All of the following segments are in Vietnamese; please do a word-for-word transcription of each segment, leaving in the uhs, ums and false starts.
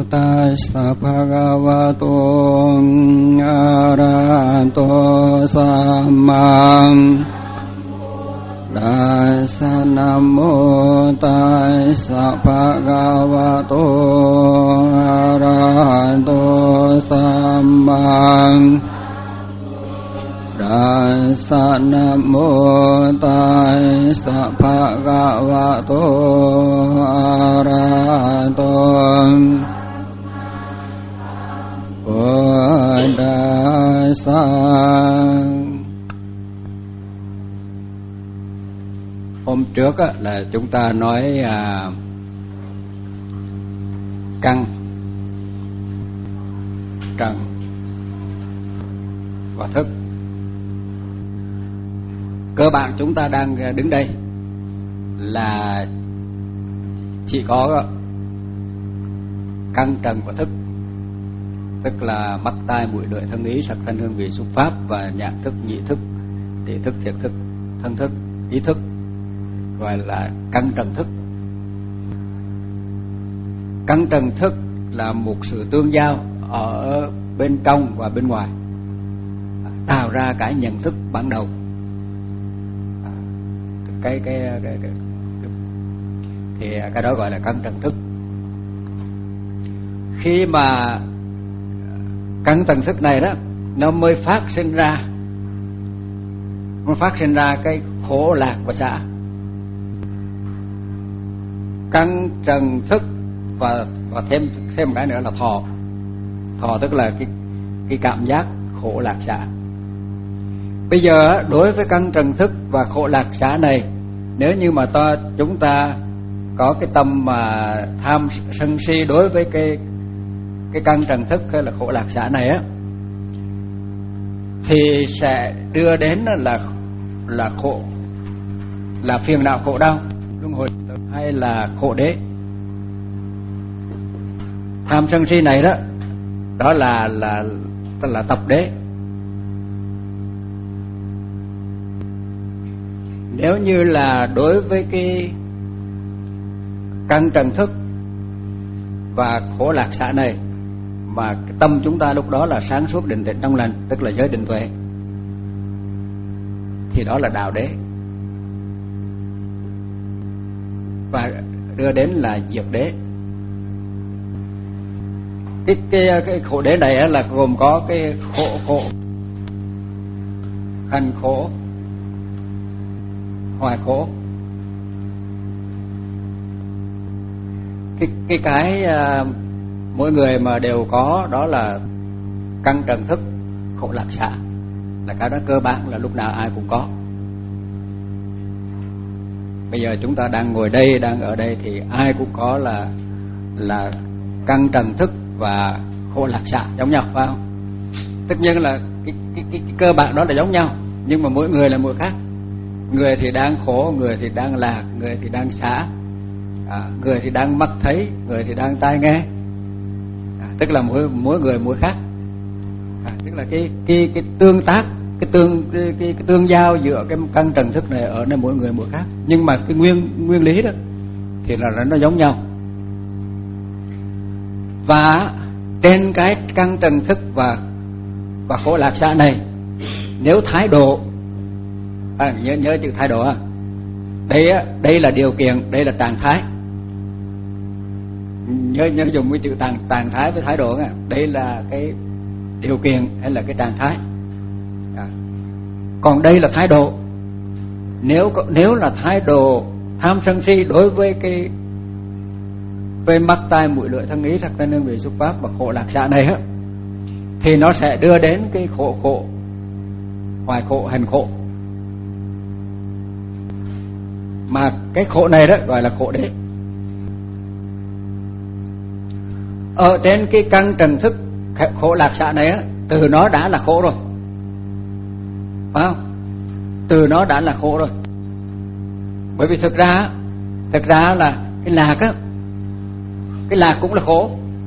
ตัสสะภะคะวะโตอะระหะโตสัมมาตัสสะนะโมตัสสะภะคะวะโตอะระหะโตสัมมาตัสสะนะโมตัสสะภะคะวะโตอะระหะโตพุทธัสสะ. Hôm trước á, là chúng ta nói à, căn, trần và thức. Cơ bản chúng ta đang đứng đây là chỉ có căn, trần và thức, tức là mắt, tai, mũi, lưỡi, thân, ý, sắc, thanh, hương, vị, xúc, pháp và nhãn thức, nhị thức, tỷ thức, thiệt thức, thân thức, ý thức, gọi là căn trần thức. Căn trần thức là một sự tương giao ở bên trong và bên ngoài, tạo ra cái nhận thức ban đầu. Cái, cái, cái, cái, cái thì cái đó gọi là căn trần thức. Khi mà căn trần thức này đó, nó mới phát sinh ra, nó phát sinh ra cái khổ lạc và xả. Căn trần thức và và thêm thêm một cái nữa là thọ. Thọ tức là cái cái cảm giác khổ lạc xả. Bây giờ đối với căn trần thức và khổ lạc xả này, nếu như mà ta chúng ta có cái tâm mà tham sân si đối với cái cái căn trần thức hay là khổ lạc xả này á, thì sẽ đưa đến là là khổ, là phiền não khổ đau, luân hồi hay là khổ đế. Tham sân si này đó, đó là là là tập đế. Nếu như là đối với cái căn trần thức và khổ lạc xả này mà cái tâm chúng ta lúc đó là sáng suốt, định tĩnh, trong lành, tức là giới định tuệ, thì đó là đạo đế, và đưa đến là diệt đế. Cái cái cái khổ đế này là gồm có cái khổ khổ, hành khổ, hoại khổ. Cái cái cái uh, mỗi người mà đều có đó là căn trần thức, khổ lạc xả, là cái đó cơ bản là lúc nào ai cũng có. Bây giờ chúng ta đang ngồi đây, đang ở đây thì ai cũng có là là căn trần thức và khổ lạc xả giống nhau, phải không? Tất nhiên là cái, cái, cái, cái cơ bản đó là giống nhau, nhưng mà mỗi người là mỗi khác. Người thì đang khổ, người thì đang lạc, người thì đang xả, à, người thì đang mắt thấy, người thì đang tai nghe, à, tức là mỗi mỗi người mỗi khác, à, tức là cái cái cái tương tác, cái tương cái, cái, cái tương giao giữa cái căn trần thức này ở nơi mỗi người mỗi khác, nhưng mà cái nguyên nguyên lý đó thì là nó giống nhau. Và trên cái căn trần thức và và khổ lạc xả này, nếu thái độ, à, nhớ nhớ chữ thái độ à, đây á, đây là điều kiện, đây là trạng thái. Nhớ nhớ dùng cái chữ trạng trạng thái với thái độ á, đây là cái điều kiện hay là cái trạng thái. À. Còn đây là thái độ. Nếu nếu là thái độ tham sân si đối với cái về mắt, tai, mũi, lưỡi, thân, ý, sắc, thanh, hương, vị, xúc, pháp và khổ lạc xả này á, thì nó sẽ đưa đến cái khổ khổ, hoại khổ, hành khổ. Mà cái khổ này đó gọi là khổ đế. Ở trên cái căn trần thức khổ lạc xả này á, từ nó đã là khổ rồi, phải không? Từ nó đã là khổ rồi. Bởi vì thực ra thực ra là cái lạc á, cái lạc cũng là khổ.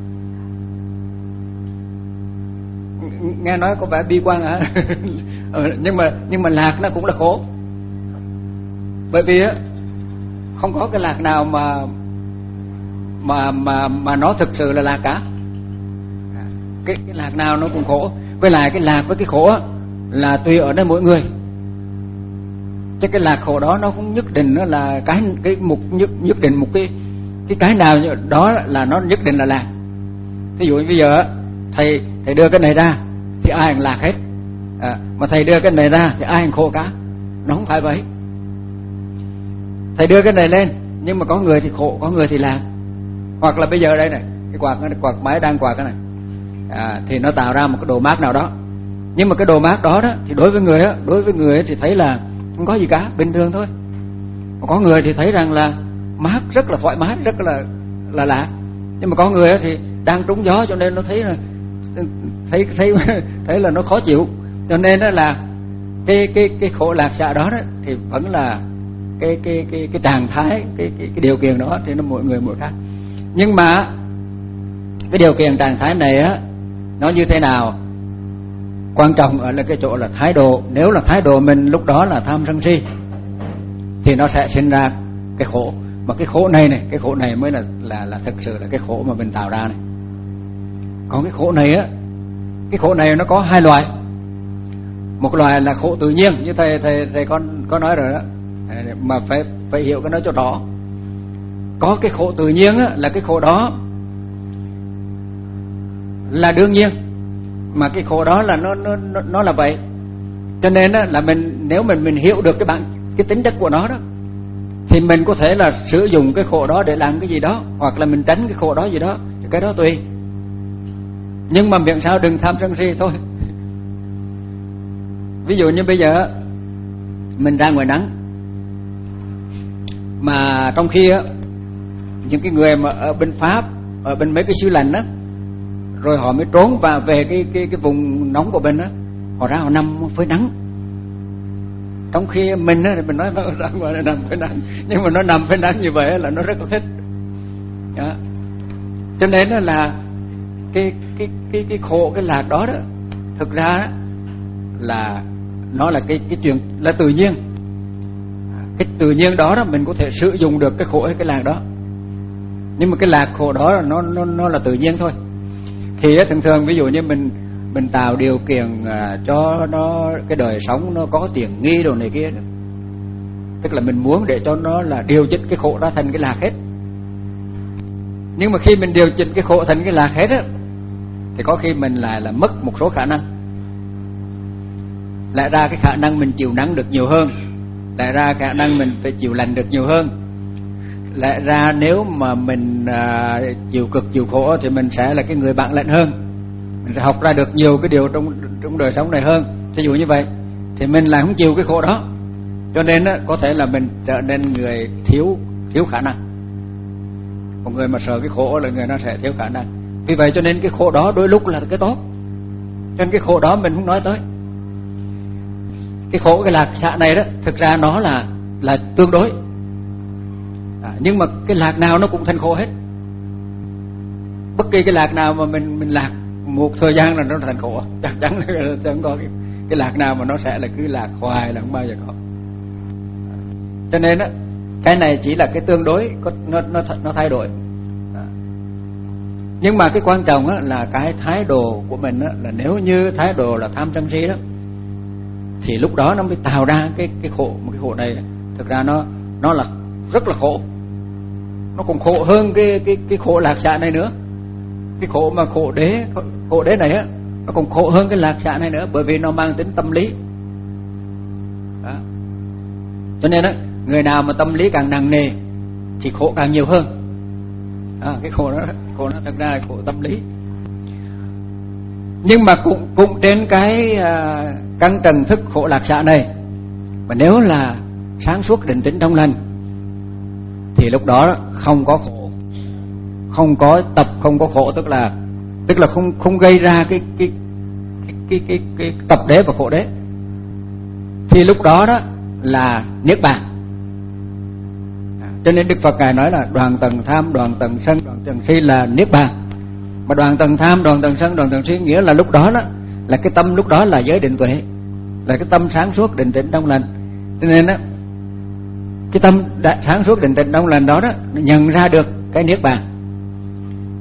Nghe nói có vẻ bi quan hả? nhưng mà nhưng mà lạc nó cũng là khổ. Bởi vì á, không có cái lạc nào mà mà mà mà nó thực sự là lạc cả. Cái, cái lạc nào nó cũng khổ. Với lại cái lạc với cái khổ á, là tùy ở đây mỗi người. Chứ cái lạc khổ đó nó cũng nhất định nó là cái cái mục nhất nhất định một cái cái cái nào đó là nó nhất định là lạc. Ví dụ như bây giờ thầy thầy đưa cái này ra thì ai cũng lạc hết, à, mà thầy đưa cái này ra thì ai cũng khổ cả. Nó không phải vậy. Thầy đưa cái này lên nhưng mà có người thì khổ, có người thì lạc. Hoặc là bây giờ đây này, cái quạt cái quạt máy đang quạt cái này, à, thì nó tạo ra một cái độ mát nào đó. Nhưng mà cái độ mát đó đó thì đối với người á, đối với người thì thấy là không có gì cả, bình thường thôi. Mà có người thì thấy rằng là mát rất là thoải mái, rất là là lạ. Nhưng mà có người á thì đang trúng gió cho nên nó thấy là thấy thấy thấy là nó khó chịu. Cho nên đó là cái cái cái khổ lạc xạ đó, đó thì vẫn là cái cái cái cái trạng thái, cái cái cái điều kiện đó thì nó mỗi người mỗi khác. Nhưng mà cái điều kiện trạng thái này á nó như thế nào? Quan trọng ở là cái chỗ là thái độ. Nếu là thái độ mình lúc đó là tham sân si thì nó sẽ sinh ra cái khổ. Mà cái khổ này này, cái khổ này mới là là là thực sự là cái khổ mà mình tạo ra này. Còn cái khổ này á, cái khổ này nó có hai loại. Một loại là khổ tự nhiên như thầy thầy thầy con có nói rồi đó, mà phải phải hiểu cái nó cho rõ. Có cái khổ tự nhiên á, là cái khổ đó là đương nhiên, mà cái khổ đó là nó nó nó, nó là vậy. Cho nên á, là mình nếu mình mình hiểu được cái bản cái tính chất của nó đó thì mình có thể là sử dụng cái khổ đó để làm cái gì đó, hoặc là mình tránh cái khổ đó gì đó, cái đó tùy. Nhưng mà miệng sao đừng tham sân si thôi. Ví dụ như bây giờ mình ra ngoài nắng, mà trong khi á, những cái người mà ở bên Pháp, ở bên mấy cái xứ lạnh đó, rồi họ mới trốn và về cái cái cái vùng nóng của bên đó, họ ra họ nằm với nắng. Trong khi mình á, mình nói ra ngoài là nằm với nắng, nhưng mà nó nằm với nắng như vậy là nó rất là thích. Đó. Cho nên là cái cái cái cái khổ cái lạc đó đó, thực ra đó, là nó là cái cái chuyện là tự nhiên. Cái tự nhiên đó đó mình có thể sử dụng được cái khổ hay cái lạc đó. Nhưng mà cái lạc khổ đó là nó nó nó là tự nhiên thôi. Thì thường thường ví dụ như mình mình tạo điều kiện cho nó cái đời sống nó có tiện nghi đồ này kia, tức là mình muốn để cho nó là điều chỉnh cái khổ đó thành cái lạc hết. Nhưng mà khi mình điều chỉnh cái khổ thành cái lạc hết á, thì có khi mình lại là mất một số khả năng. Lại ra cái khả năng mình chịu nắng được nhiều hơn, lại ra khả năng mình phải chịu lạnh được nhiều hơn, lại ra nếu mà mình à, chịu cực chịu khổ thì mình sẽ là cái người bạn lạnh hơn, mình sẽ học ra được nhiều cái điều trong trong đời sống này hơn. Ví dụ như vậy thì mình lại không chịu cái khổ đó, cho nên á, có thể là mình trở nên người thiếu thiếu khả năng. Một người mà sợ cái khổ là người nó sẽ thiếu khả năng. Vì vậy cho nên cái khổ đó đôi lúc là cái tốt, cho nên cái khổ đó mình không nói tới. Cái khổ cái lạc xạ này đó, thực ra nó là là tương đối, à, nhưng mà cái lạc nào nó cũng thành khổ hết. Bất kỳ cái lạc nào mà mình mình lạc một thời gian là nó thành khổ, chắc chắn là chẳng có cái, cái lạc nào mà nó sẽ là cứ lạc hoài là không bao giờ có. Cho nên á, cái này chỉ là cái tương đối, nó nó nó thay đổi. À. Nhưng mà cái quan trọng á là cái thái độ của mình á, là nếu như thái độ là tham sân si đó, thì lúc đó nó mới tạo ra cái cái khổ. Một cái khổ này thực ra nó nó là rất là khổ, nó còn khổ hơn cái cái cái khổ lạc xạ này nữa. Cái khổ mà khổ đế khổ đế này á, nó còn khổ hơn cái lạc xạ này nữa, bởi vì nó mang tính tâm lý. Đó. Cho nên á, người nào mà tâm lý càng nặng nề thì khổ càng nhiều hơn. À, cái khổ đó khổ nó thực ra là khổ tâm lý. Nhưng mà cũng cũng trên cái à, căn trần thức khổ lạc xạ này, mà nếu là sáng suốt định tĩnh trong lành thì lúc đó không có khổ, không có tập, không có khổ, tức là tức là không không gây ra cái cái cái cái cái, cái tập đế và khổ đế. Thì lúc đó đó là niết bàn. À, cho nên Đức Phật ngài nói là đoàn tầng tham, đoàn tầng sân, đoàn tầng si là niết bàn. Mà đoàn tầng tham, đoàn tầng sân, đoàn tầng si nghĩa là lúc đó đó là cái tâm lúc đó là giới định tuệ, là cái tâm sáng suốt định tĩnh trong lành. Cho nên đó, cái tâm đã sáng suốt định tĩnh trong lành đó đó, nó nhận ra được cái niết bàn.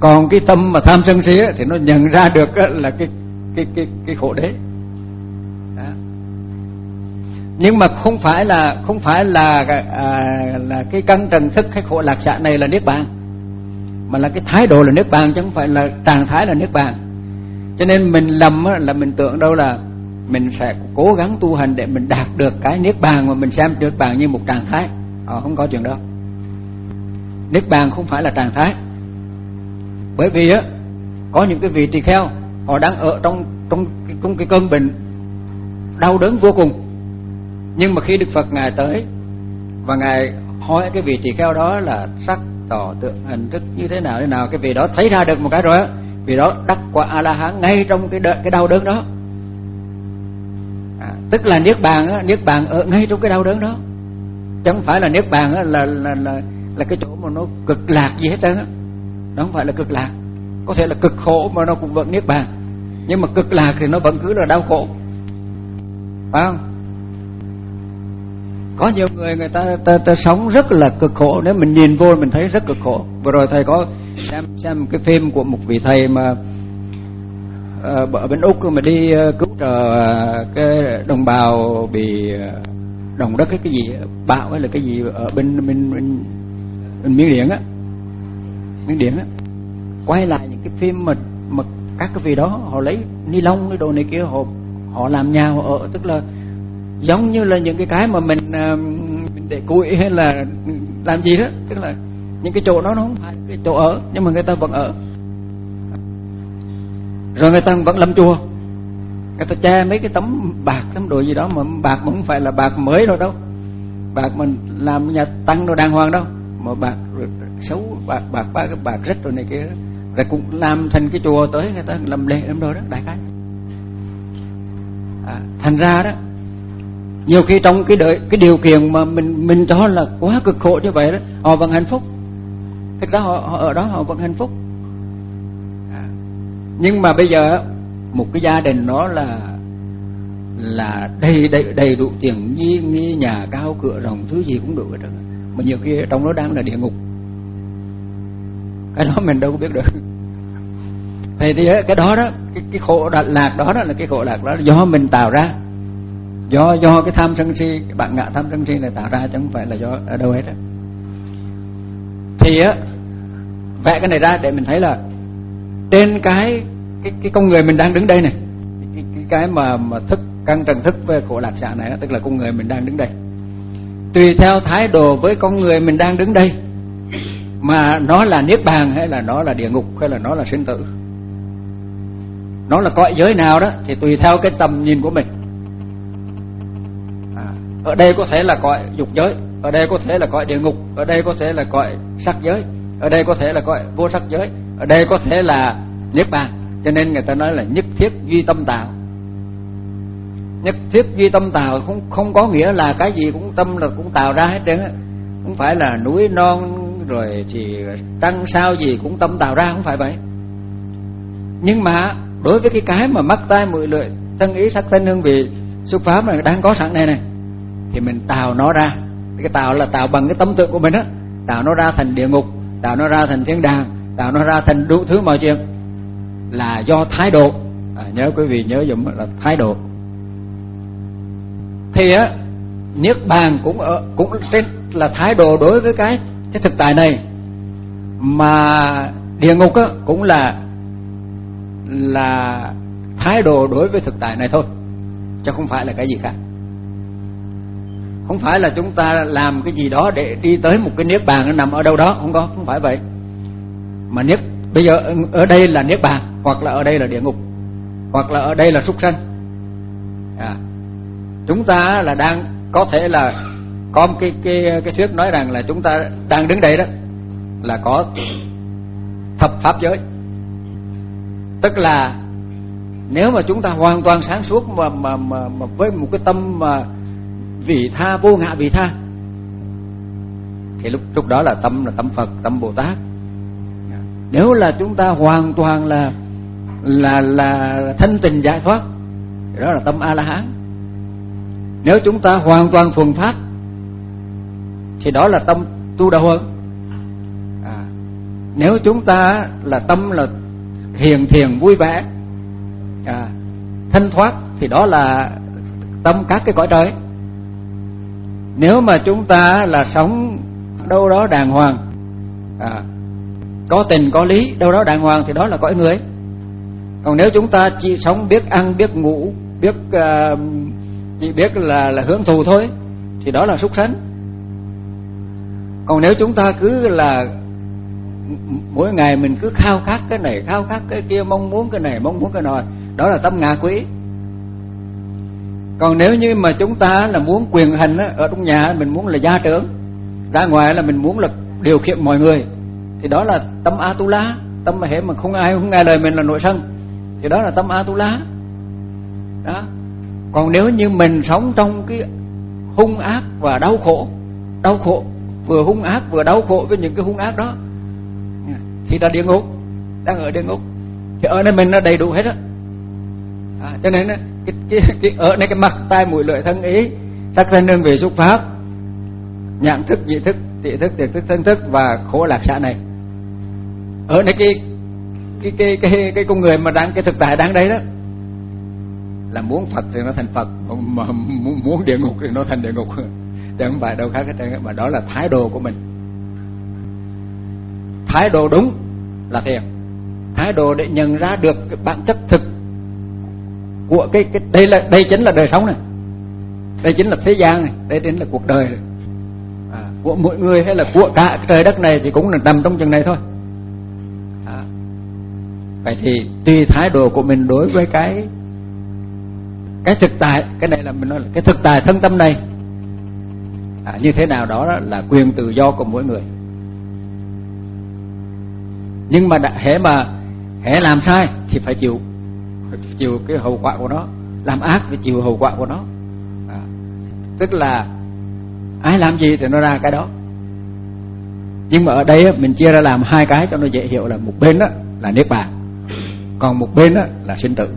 Còn cái tâm mà tham sân si thì nó nhận ra được là cái cái cái cái khổ đế. Đó. Nhưng mà không phải là không phải là à, là cái căn trần thức hay khổ lạc xạ này là niết bàn, mà là cái thái độ là niết bàn, chứ không phải là trạng thái là niết bàn. Cho nên mình lầm là mình tưởng đâu là mình sẽ cố gắng tu hành để mình đạt được cái niết bàn, mà mình xem niết bàn như một trạng thái. Ờ, không có chuyện đó. Niết bàn không phải là trạng thái. Bởi vì á, có những cái vị tỳ kheo họ đang ở trong trong trong cái cơn bệnh đau đớn vô cùng, nhưng mà khi Đức Phật ngài tới và ngài hỏi cái vị tỳ kheo đó là sắc tỏ tượng hình thức như thế nào thế nào, cái vị đó thấy ra được một cái rồi á, vì đó đắc quả A La Hán ngay trong cái đợt, cái đau đớn đó. À, tức là niết bàn á, niết bàn ở ngay trong cái đau đớn đó, chứ không phải là niết bàn á là là là là cái chỗ mà nó cực lạc gì hết trơn á. Nó không phải là cực lạc. Có thể là cực khổ mà nó cũng vẫn niết bàn, nhưng mà cực lạc thì nó vẫn cứ là đau khổ, phải không? Có nhiều người người ta, ta, ta sống rất là cực khổ, nếu mình nhìn vô mình thấy rất cực khổ. Vừa rồi thầy có xem xem cái phim của một vị thầy mà uh, ở bên Úc mà đi uh, cứu trợ uh, cái đồng bào bị uh, động đất hay cái gì bão hay là cái gì ở bên bên bên, bên Miến Điện á, Miến Điện á, quay lại những cái phim mà mà các cái vị đó họ lấy ni lông cái đồ này kia, họ họ làm nhà họ ở, tức là giống như là những cái cái mà mình mình để củi hay là làm gì đó, tức là những cái chỗ đó nó không phải cái chỗ ở, nhưng mà người ta vẫn ở. Rồi người ta vẫn làm chùa, người ta che mấy cái tấm bạc tấm đồ gì đó, mà bạc mà không phải là bạc mới đâu đâu, bạc mình làm nhà tăng đồ đàng hoàng đâu, mà bạc xấu, bạc bạc ba cái bạc rách rồi này kia, rồi cũng làm thành cái chùa, tới người ta làm lệ làm đồ đó đại khái. À, thành ra đó, nhiều khi trong cái đời, cái điều kiện mà mình mình cho là quá cực khổ như vậy đó, họ vẫn hạnh phúc. Thực ra họ, họ ở đó họ vẫn hạnh phúc. À, nhưng mà bây giờ một cái gia đình nó là là đầy đầy đầy đủ tiền, nghi nghi nhà cao cửa rộng, thứ gì cũng đủ hết trơn, mà nhiều khi trong đó đang là địa ngục. Cái đó mình đâu có biết được. Thì thì cái đó đó, cái, cái khổ lạc đó, đó là cái khổ lạc đó là do mình tạo ra, do do cái tham sân si, cái bạn ngạ tham sân si này tạo ra, chứ không phải là do ở đâu hết á. Thì á, vẽ cái này ra để mình thấy là trên cái cái cái con người mình đang đứng đây này, cái cái, cái mà mà thức căn trần thức về khổ lạc xạ này, tức là con người mình đang đứng đây, tùy theo thái độ với con người mình đang đứng đây mà nó là niết bàn hay là nó là địa ngục hay là nó là sinh tử, nó là cõi giới nào đó, thì tùy theo cái tầm nhìn của mình. À, ở đây có thể là cõi dục giới, ở đây có thể là cõi địa ngục, ở đây có thể là cõi sắc giới, ở đây có thể là cõi vô sắc giới, ở đây có thể là niết bàn. Cho nên người ta nói là nhất thiết duy tâm tạo. Nhất thiết duy tâm tạo không không có nghĩa là cái gì cũng tâm là cũng tạo ra hết trơn á. Không phải là núi non rồi thì trăng sao gì cũng tâm tạo ra, không phải vậy. Nhưng mà đối với cái cái mà mắt tai mũi lưỡi thân ý sắc thân hương vị xúc pháp này đang có sẵn này này, thì mình tạo nó ra. Cái tạo là tạo bằng cái tâm tượng của mình á, tạo nó ra thành địa ngục, tạo nó ra thành thiên đàng, tạo nó ra thành đủ thứ mọi chuyện, là do thái độ. À, nhớ quý vị nhớ dùm là thái độ. Thì á, niết bàn cũng ở cũng trên là thái độ đối với cái cái thực tại này, mà địa ngục á cũng là là thái độ đối với thực tại này thôi, chứ không phải là cái gì khác. Không phải là chúng ta làm cái gì đó để đi tới một cái niết bàn nó nằm ở đâu đó, không có, không phải vậy. Mà niết bây giờ ở đây là niết bàn, hoặc là ở đây là địa ngục, hoặc là ở đây là súc sanh. À, chúng ta là đang có thể là có một cái cái cái thuyết nói rằng là chúng ta đang đứng đây đó là có thập pháp giới. Tức là nếu mà chúng ta hoàn toàn sáng suốt mà mà mà, mà với một cái tâm mà vị tha, vô ngã vị tha, thì lúc lúc đó là tâm là tâm Phật, tâm Bồ Tát. Nếu là chúng ta hoàn toàn là là là thanh tịnh giải thoát, thì đó là tâm A La Hán. Nếu chúng ta hoàn toàn thuần phát, thì đó là tâm Tu Đà Huân. À, Nếu chúng ta là tâm là hiền thiền vui vẻ, à, thanh thoát, thì đó là tâm các cái cõi trời. Nếu mà chúng ta là sống đâu đó đàng hoàng, à, có tình có lý, đâu đó đàng hoàng, thì đó là cõi người. Còn nếu chúng ta chỉ sống biết ăn biết ngủ, biết uh, chỉ biết là là hưởng thụ thôi, thì đó là súc sanh. Còn nếu chúng ta cứ là mỗi ngày mình cứ khao khát cái này, khao khát cái kia, mong muốn cái này, mong muốn cái nọ, đó là tâm ngạ quỷ. Còn nếu như mà chúng ta là muốn quyền hành á, ở trong nhà mình muốn là gia trưởng, ra ngoài là mình muốn là điều khiển mọi người, thì đó là tâm Atula. Tâm mà hệ mà không ai không nghe lời mình là nội sân, thì đó là tâm Atula. Đó. Còn nếu như mình sống trong cái hung ác và đau khổ, đau khổ vừa hung ác vừa đau khổ với những cái hung ác đó, thì là địa ngục, đang ở địa ngục. Thì ở đây mình nó đầy đủ hết á. À, cho nên cái, cái, cái ở đây cái mặt tai mũi lưỡi thân ý, sắc thân hương vị xúc pháp, nhãn thức, nhị thức, tỷ thức, thiệt thức, thân thức và khổ lạc xạ này, ở đây cái cái cái cái cái con người mà đang cái thực tại đang đây đó, là muốn Phật thì nó thành Phật, mà muốn địa ngục thì nó thành địa ngục, chứ không phải đâu khác hết trơn. Mà đó là thái độ của mình. Thái độ đúng là thiền, thái độ để nhận ra được cái bản chất thực của cái cái đây là đây chính là đời sống này, đây chính là thế gian này, đây chính là cuộc đời này. À, của mỗi người hay là của cả trời đất này thì cũng là nằm trong chừng này thôi. À, vậy thì tùy thái độ của mình đối với cái cái thực tại, cái này là mình nói là cái thực tại thân tâm này, à, như thế nào đó là quyền tự do của mỗi người. Nhưng mà đã, hễ mà hễ làm sai thì phải chịu phải chịu cái hậu quả của nó, làm ác phải chịu hậu quả của nó. À, tức là ai làm gì thì nó ra cái đó. Nhưng mà ở đây mình chia ra làm hai cái cho nó dễ hiểu, là một bên đó là niết bàn, còn một bên đó là sinh tử.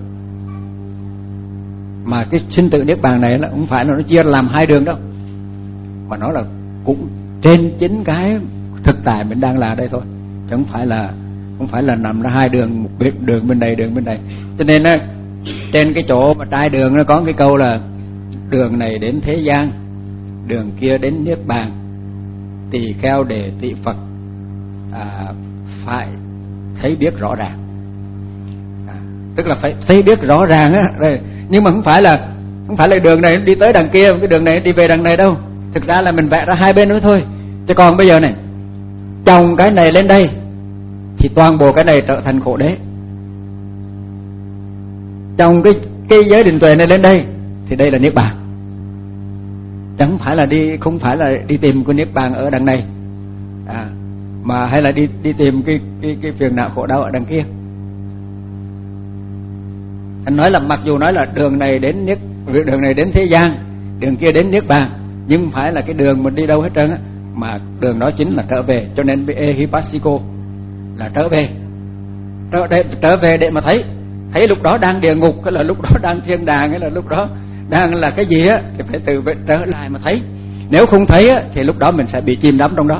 Mà cái sinh tử niết bàn này là không phải là nó chia ra làm hai đường đâu, mà nó là cũng trên chính cái thực tại mình đang là đây thôi, chứ không phải là không phải là nằm ra hai đường, một bên đường bên này, đường bên này. Cho nên á, trên cái chỗ mà trái đường nó có cái câu là đường này đến thế gian, đường kia đến niết bàn, tỳ kheo để tị Phật, à, phải thấy biết rõ ràng. À, tức là phải thấy biết rõ ràng á, nhưng mà không phải là không phải là đường này đi tới đằng kia, cái đường này đi về đằng này đâu. Thực ra là mình vẽ ra hai bên nữa thôi. Chứ còn bây giờ này, chồng cái này lên đây thì toàn bộ cái này trở thành khổ đế. Chồng cái cái giới định tuệ này lên đây thì đây là niết bàn. Chẳng phải là đi không phải là đi tìm cái niết bàn ở đằng này, à, mà hay là đi đi tìm cái cái cái phiền não khổ đau ở đằng kia. Anh nói là mặc dù nói là đường này đến niết đường này đến thế gian, đường kia đến niết bàn, nhưng không phải là cái đường mình đi đâu hết trơn á, mà đường đó chính là trở về. Cho nên ehipassiko là trở về, trở, để, trở về để mà thấy thấy lúc đó đang địa ngục, hay là lúc đó đang thiên đàng, hay là lúc đó đang là cái gì á, thì phải từ trở lại mà thấy. Nếu không thấy á, thì lúc đó mình sẽ bị chìm đắm trong đó.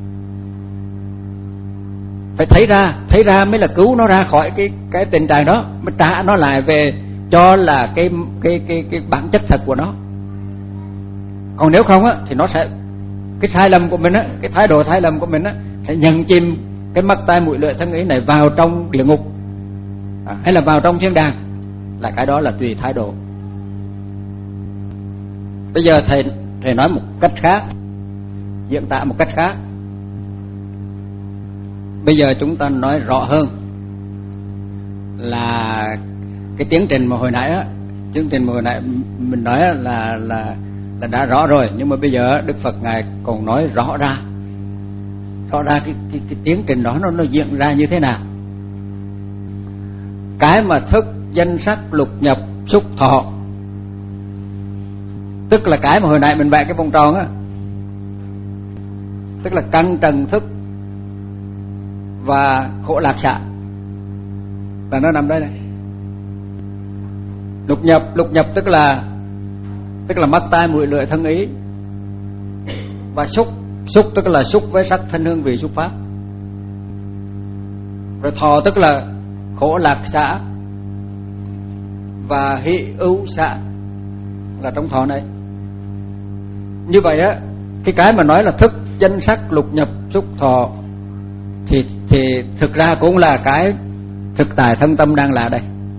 Phải thấy ra, thấy ra mới là cứu nó ra khỏi cái cái tình trạng đó, mới trả nó lại về cho là cái cái cái cái bản chất thật của nó. Còn nếu không á, thì nó sẽ cái sai lầm của mình á, cái thái độ sai lầm của mình á, sẽ nhận chìm cái mắt tai mũi lưỡi thân ý này vào trong địa ngục, à, hay là vào trong thiên đàng, là cái đó là tùy thái độ. Bây giờ thầy thầy nói một cách khác, diễn tả một cách khác. Bây giờ chúng ta nói rõ hơn là cái tiến trình mà hồi nãy á, tiến trình mà hồi nãy mình nói là là là đã rõ rồi, nhưng mà bây giờ Đức Phật ngài còn nói rõ ra, rõ ra cái cái, cái tiến trình đó nó nó diễn ra như thế nào. Cái mà thức danh sắc lục nhập xúc thọ, tức là cái mà hồi nãy mình vẽ cái vòng tròn á, tức là căn trần thức và khổ lạc xạ, là nó nằm đây này. Lục nhập, lục nhập tức là tức là mắt tai mũi lưỡi thân ý, và xúc, xúc tức là xúc với sắc thân hương vị xúc pháp. Rồi thọ tức là khổ lạc xã và hỷ ưu xã là trong thọ này. Như vậy á, cái cái mà nói là thức danh sắc lục nhập xúc thọ thì thì thực ra cũng là cái thực tại thân tâm đang là đây.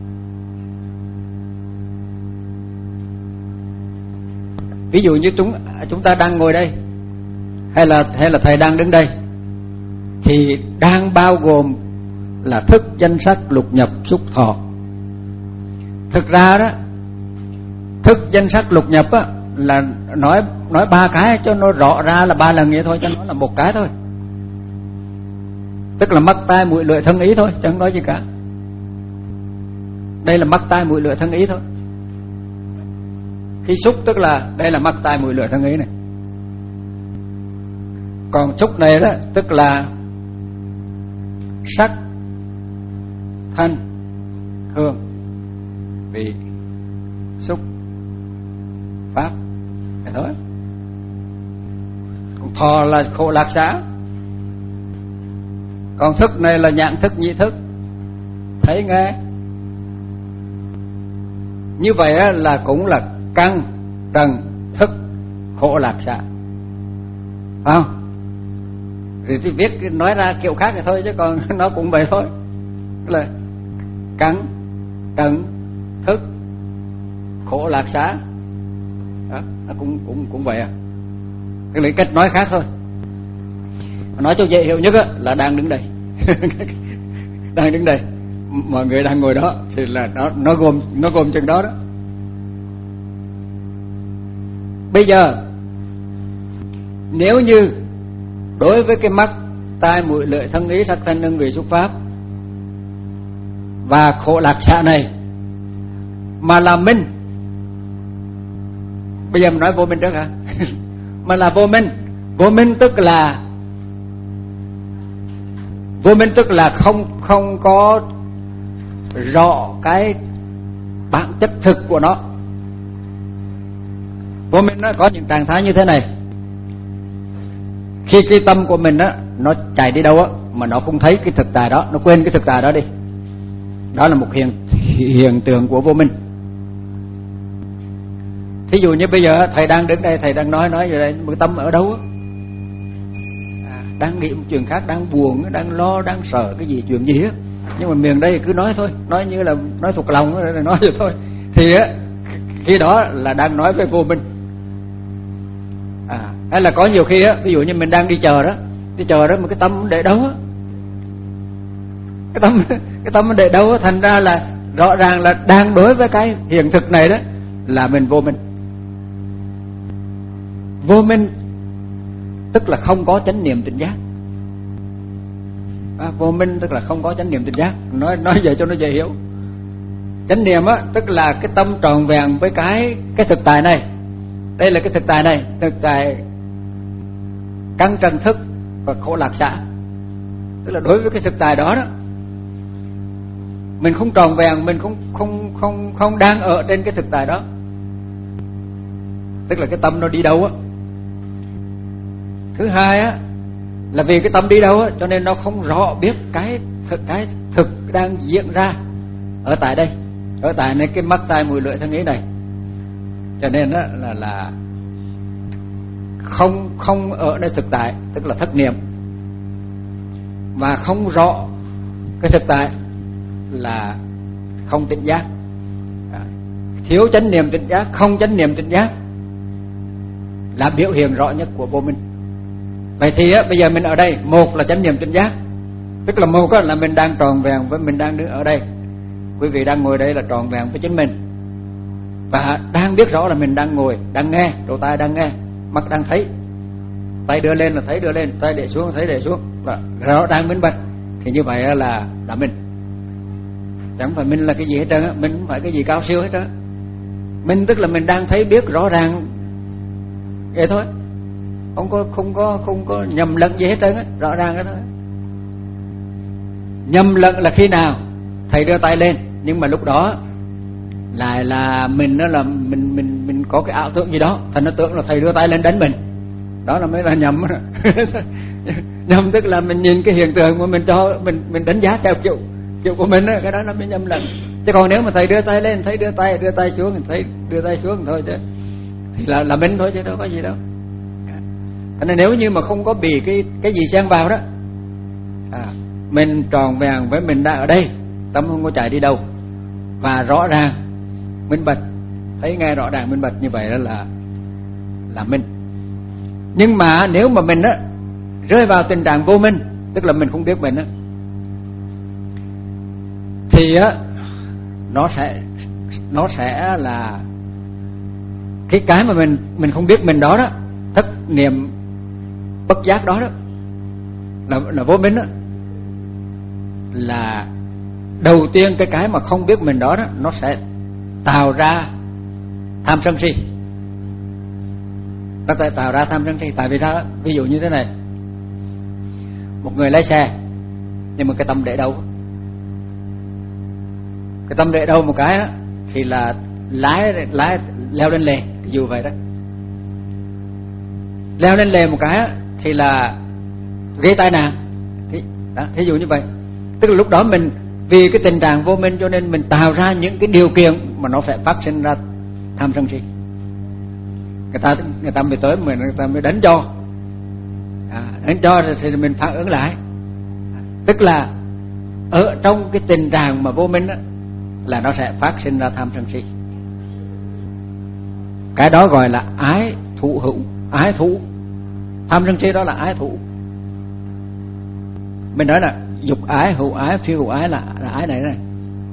Ví dụ như chúng chúng ta đang ngồi đây, hay là hay là thầy đang đứng đây, thì đang bao gồm là thức danh sắc lục nhập xúc thọ. Thực ra đó, thức danh sắc lục nhập á, là nói nói ba cái cho nó rõ ra là ba lần vậy thôi, cho nó là một cái thôi. Tức là mắt tai mũi lưỡi thân ý thôi, chẳng nói gì cả. Đây là mắt tai mũi lưỡi thân ý thôi. Khi xúc tức là đây là mắt tai mũi lưỡi thân ý này. Còn xúc này đó tức là sắc, thanh, hương, vị, xúc, pháp, thế thôi. Còn thọ là khổ lạc xã. Còn thức này là nhãn thức, nhĩ thức, thấy nghe. Như vậy là cũng là căn, trần, thức, khổ lạc xã, phải không? Thì, thì viết nói ra kiểu khác thì thôi, chứ còn nó cũng vậy thôi. Là căn, trần, thức, khổ lạc xã. Đó, nó cũng cũng cũng vậy à. Cái lấy cách nói khác thôi. Nói cho dễ hiểu nhất á, là đang đứng đây. Đang đứng đây, mọi người đang ngồi đó thì là nó nó gồm nó gồm chừng đó đó. Bây giờ nếu như đối với cái mắt, tai, mũi, lưỡi, thân, ý, sắc, thanh, hương, vị, xúc, pháp và khổ lạc xã này mà là minh, bây giờ mình nói vô minh trước hả? Mà là vô minh. Vô minh tức là vô minh tức là không không có rõ cái bản chất thực của nó. Vô minh nó có những trạng thái như thế này. Khi cái tâm của mình á, nó chạy đi đâu á, mà nó không thấy cái thực tại đó, nó quên cái thực tại đó đi. Đó là một hiện hiện tượng của vô minh. Thí dụ như bây giờ thầy đang đứng đây, thầy đang nói nói vậy đây, mà tâm ở đâu á? À, đang nghĩ một chuyện khác, đang buồn, đang lo, đang sợ cái gì, chuyện gì á. Nhưng mà miệng đây cứ nói thôi, nói như là nói thuộc lòng, nói vậy thôi. Thì á, khi đó là đang nói về vô minh. À, hay là có nhiều khi á, ví dụ như mình đang đi chờ đó, đi chờ đó mà cái tâm để đâu á, cái tâm cái tâm để đâu á, thành ra là rõ ràng là đang đối với cái hiện thực này đó là mình vô minh. Vô minh tức là không có chánh niệm tỉnh giác. À, vô minh tức là không có chánh niệm tỉnh giác. Nói nói vậy cho nó dễ hiểu. Chánh niệm á tức là cái tâm tròn vẹn với cái cái thực tại này. Đây là cái thực tại này, thực tại căn trần thức và khổ lạc xã. Tức là đối với cái thực tại đó đó, mình không tròn vẹn, mình không không không không đang ở trên cái thực tại đó. Tức là cái tâm nó đi đâu á. Thứ hai á là vì cái tâm đi đâu á, cho nên nó không rõ biết cái thực cái thực đang diễn ra ở tại đây, ở tại này cái mắt tai mũi lưỡi thân ý này. Cho nên đó là là không không ở nơi thực tại, tức là thất niệm, và không rõ cái thực tại là không tỉnh giác. Thiếu chánh niệm tỉnh giác, không chánh niệm tỉnh giác là biểu hiện rõ nhất của vô minh. Vậy thì á, bây giờ mình ở đây, một là chánh niệm tỉnh giác, tức là một là mình đang tròn vẹn với mình đang đứng ở đây. Quý vị đang ngồi đây là tròn vẹn với chính mình, và đang biết rõ là mình đang ngồi, đang nghe, đầu tai đang nghe, mắt đang thấy, tay đưa lên là thấy đưa lên, tay để xuống là thấy để xuống, và rõ đang minh bạch. Thì như vậy là là mình. Chẳng phải mình là cái gì hết trơn á, mình không phải cái gì cao siêu hết trơn. Mình tức là mình đang thấy biết rõ ràng vậy thôi, không có không có không có nhầm lẫn gì hết trơn á, rõ ràng đó thôi. Nhầm lẫn là khi nào thầy đưa tay lên, nhưng mà lúc đó lại là mình đó là mình mình mình có cái ảo tưởng gì đó, thành nó tưởng là thầy đưa tay lên đánh mình, đó là mới là nhầm đó. Nhầm tức là mình nhìn cái hiện tượng mà mình cho mình mình đánh giá theo kiểu kiểu của mình đó, cái đó nó mới nhầm lẫn. Chứ còn nếu mà thầy đưa tay lên, thấy đưa tay đưa tay xuống, thấy đưa tay xuống thôi chứ thì là là mình thôi chứ đâu có gì đâu. Thế nên nếu như mà không có bị cái cái gì xen vào đó, à, mình tròn vẹn với mình đã ở đây, tâm không có chạy đi đâu, và rõ ràng minh bạch, thấy nghe rõ ràng minh bạch như vậy đó là là mình. Nhưng mà nếu mà mình á rơi vào tình trạng vô minh, tức là mình không biết mình á, thì á nó sẽ nó sẽ là cái cái mà mình mình không biết mình đó đó, thất niệm bất giác đó đó là là vô minh đó, là đầu tiên cái cái mà không biết mình đó đó nó sẽ tạo ra tham sân si. Nó sẽ tạo ra tham sân si. Tại vì sao đó? Ví dụ như thế này, một người lái xe nhưng mà cái tâm để đâu? Cái tâm để đâu một cái đó thì là lái lái leo lên lề, dù vậy đó. Leo lên lề một cái đó, thì là gây tai nạn. Thì đó, thí dụ như vậy. Tức là lúc đó mình vì cái tình trạng vô minh cho nên mình tạo ra những cái điều kiện mà nó phải phát sinh ra tham sân si. Người ta người ta mới tới mình, người ta mới đánh cho. À, đánh cho thì mình phản ứng lại. Tức là ở trong cái tình trạng mà vô minh đó, là nó sẽ phát sinh ra tham sân si. Cái đó gọi là ái thụ hữu, ái thụ. Tham sân si đó là ái thụ. Mình nói là dục ái, hữu ái, phi hữu ái là, là ái này này.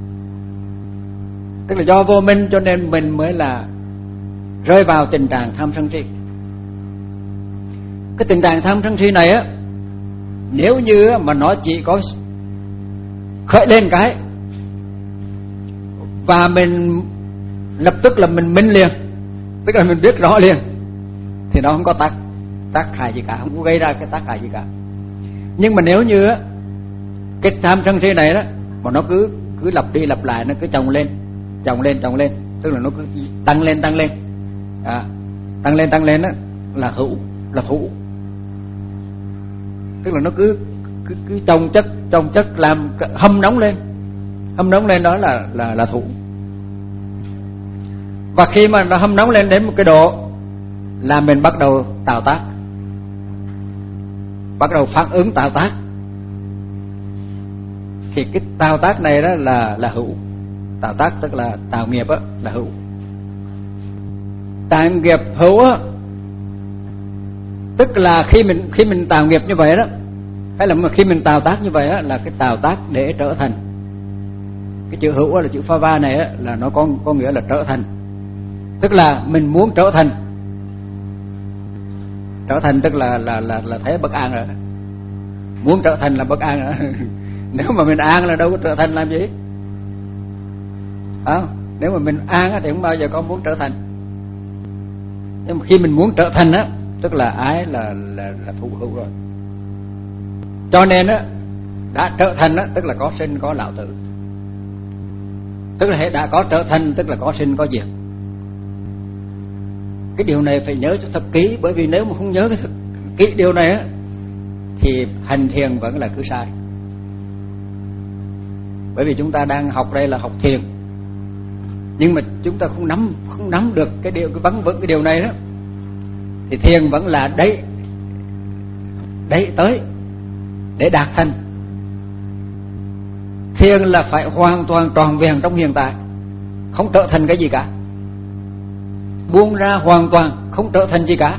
Tức là do vô minh cho nên mình mới là rơi vào tình trạng tham sân si. Cái tình trạng tham sân si này á, nếu như mà nó chỉ có khởi lên cái và mình lập tức là mình minh liền, tức là mình biết rõ liền, thì nó không có tác tác hại gì cả, không có gây ra cái tác hại gì cả. Nhưng mà nếu như á, cái tham sân si này đó mà nó cứ cứ lặp đi lặp lại, nó cứ chồng lên chồng lên chồng lên, tức là nó cứ tăng lên tăng lên, à, tăng lên tăng lên đó là hữu, là thụ. Tức là nó cứ cứ, cứ chồng chất chồng chất làm hâm nóng lên, hâm nóng lên đó là là là thụ. Và khi mà nó hâm nóng lên đến một cái độ là mình bắt đầu tạo tác, bắt đầu phản ứng tạo tác, thì cái tạo tác này đó là là hữu. Tạo tác tức là tạo nghiệp á, là hữu. Tạo nghiệp hữu á, tức là khi mình khi mình tạo nghiệp như vậy đó, hay là khi mình tạo tác như vậy á, là cái tạo tác để trở thành. Cái chữ hữu á, là chữ pha va này á, là nó có có nghĩa là trở thành. Tức là mình muốn trở thành. Trở thành tức là là là là thấy bất an rồi. Muốn trở thành là bất an rồi. Nếu mà mình an là đâu có trở thành làm gì? À, nếu mà mình an thì không bao giờ có muốn trở thành. Nhưng mà khi mình muốn trở thành á, tức là ái là là là thụ hữu rồi. Cho nên á, đã trở thành á, tức là có sinh có lão tử. Tức là đã có trở thành, tức là có sinh có diệt. Cái điều này phải nhớ cho thật kỹ, bởi vì nếu mà không nhớ cái thật kỹ điều này á, thì hành thiền vẫn là cứ sai. Bởi vì chúng ta đang học đây là học thiền, nhưng mà chúng ta không nắm không nắm được cái điều, cái vững vững cái điều này đó, thì thiền vẫn là đấy đấy tới để đạt thành. Thiền là phải hoàn toàn tròn vẹn trong hiện tại, không trở thành cái gì cả, buông ra hoàn toàn, không trở thành gì cả.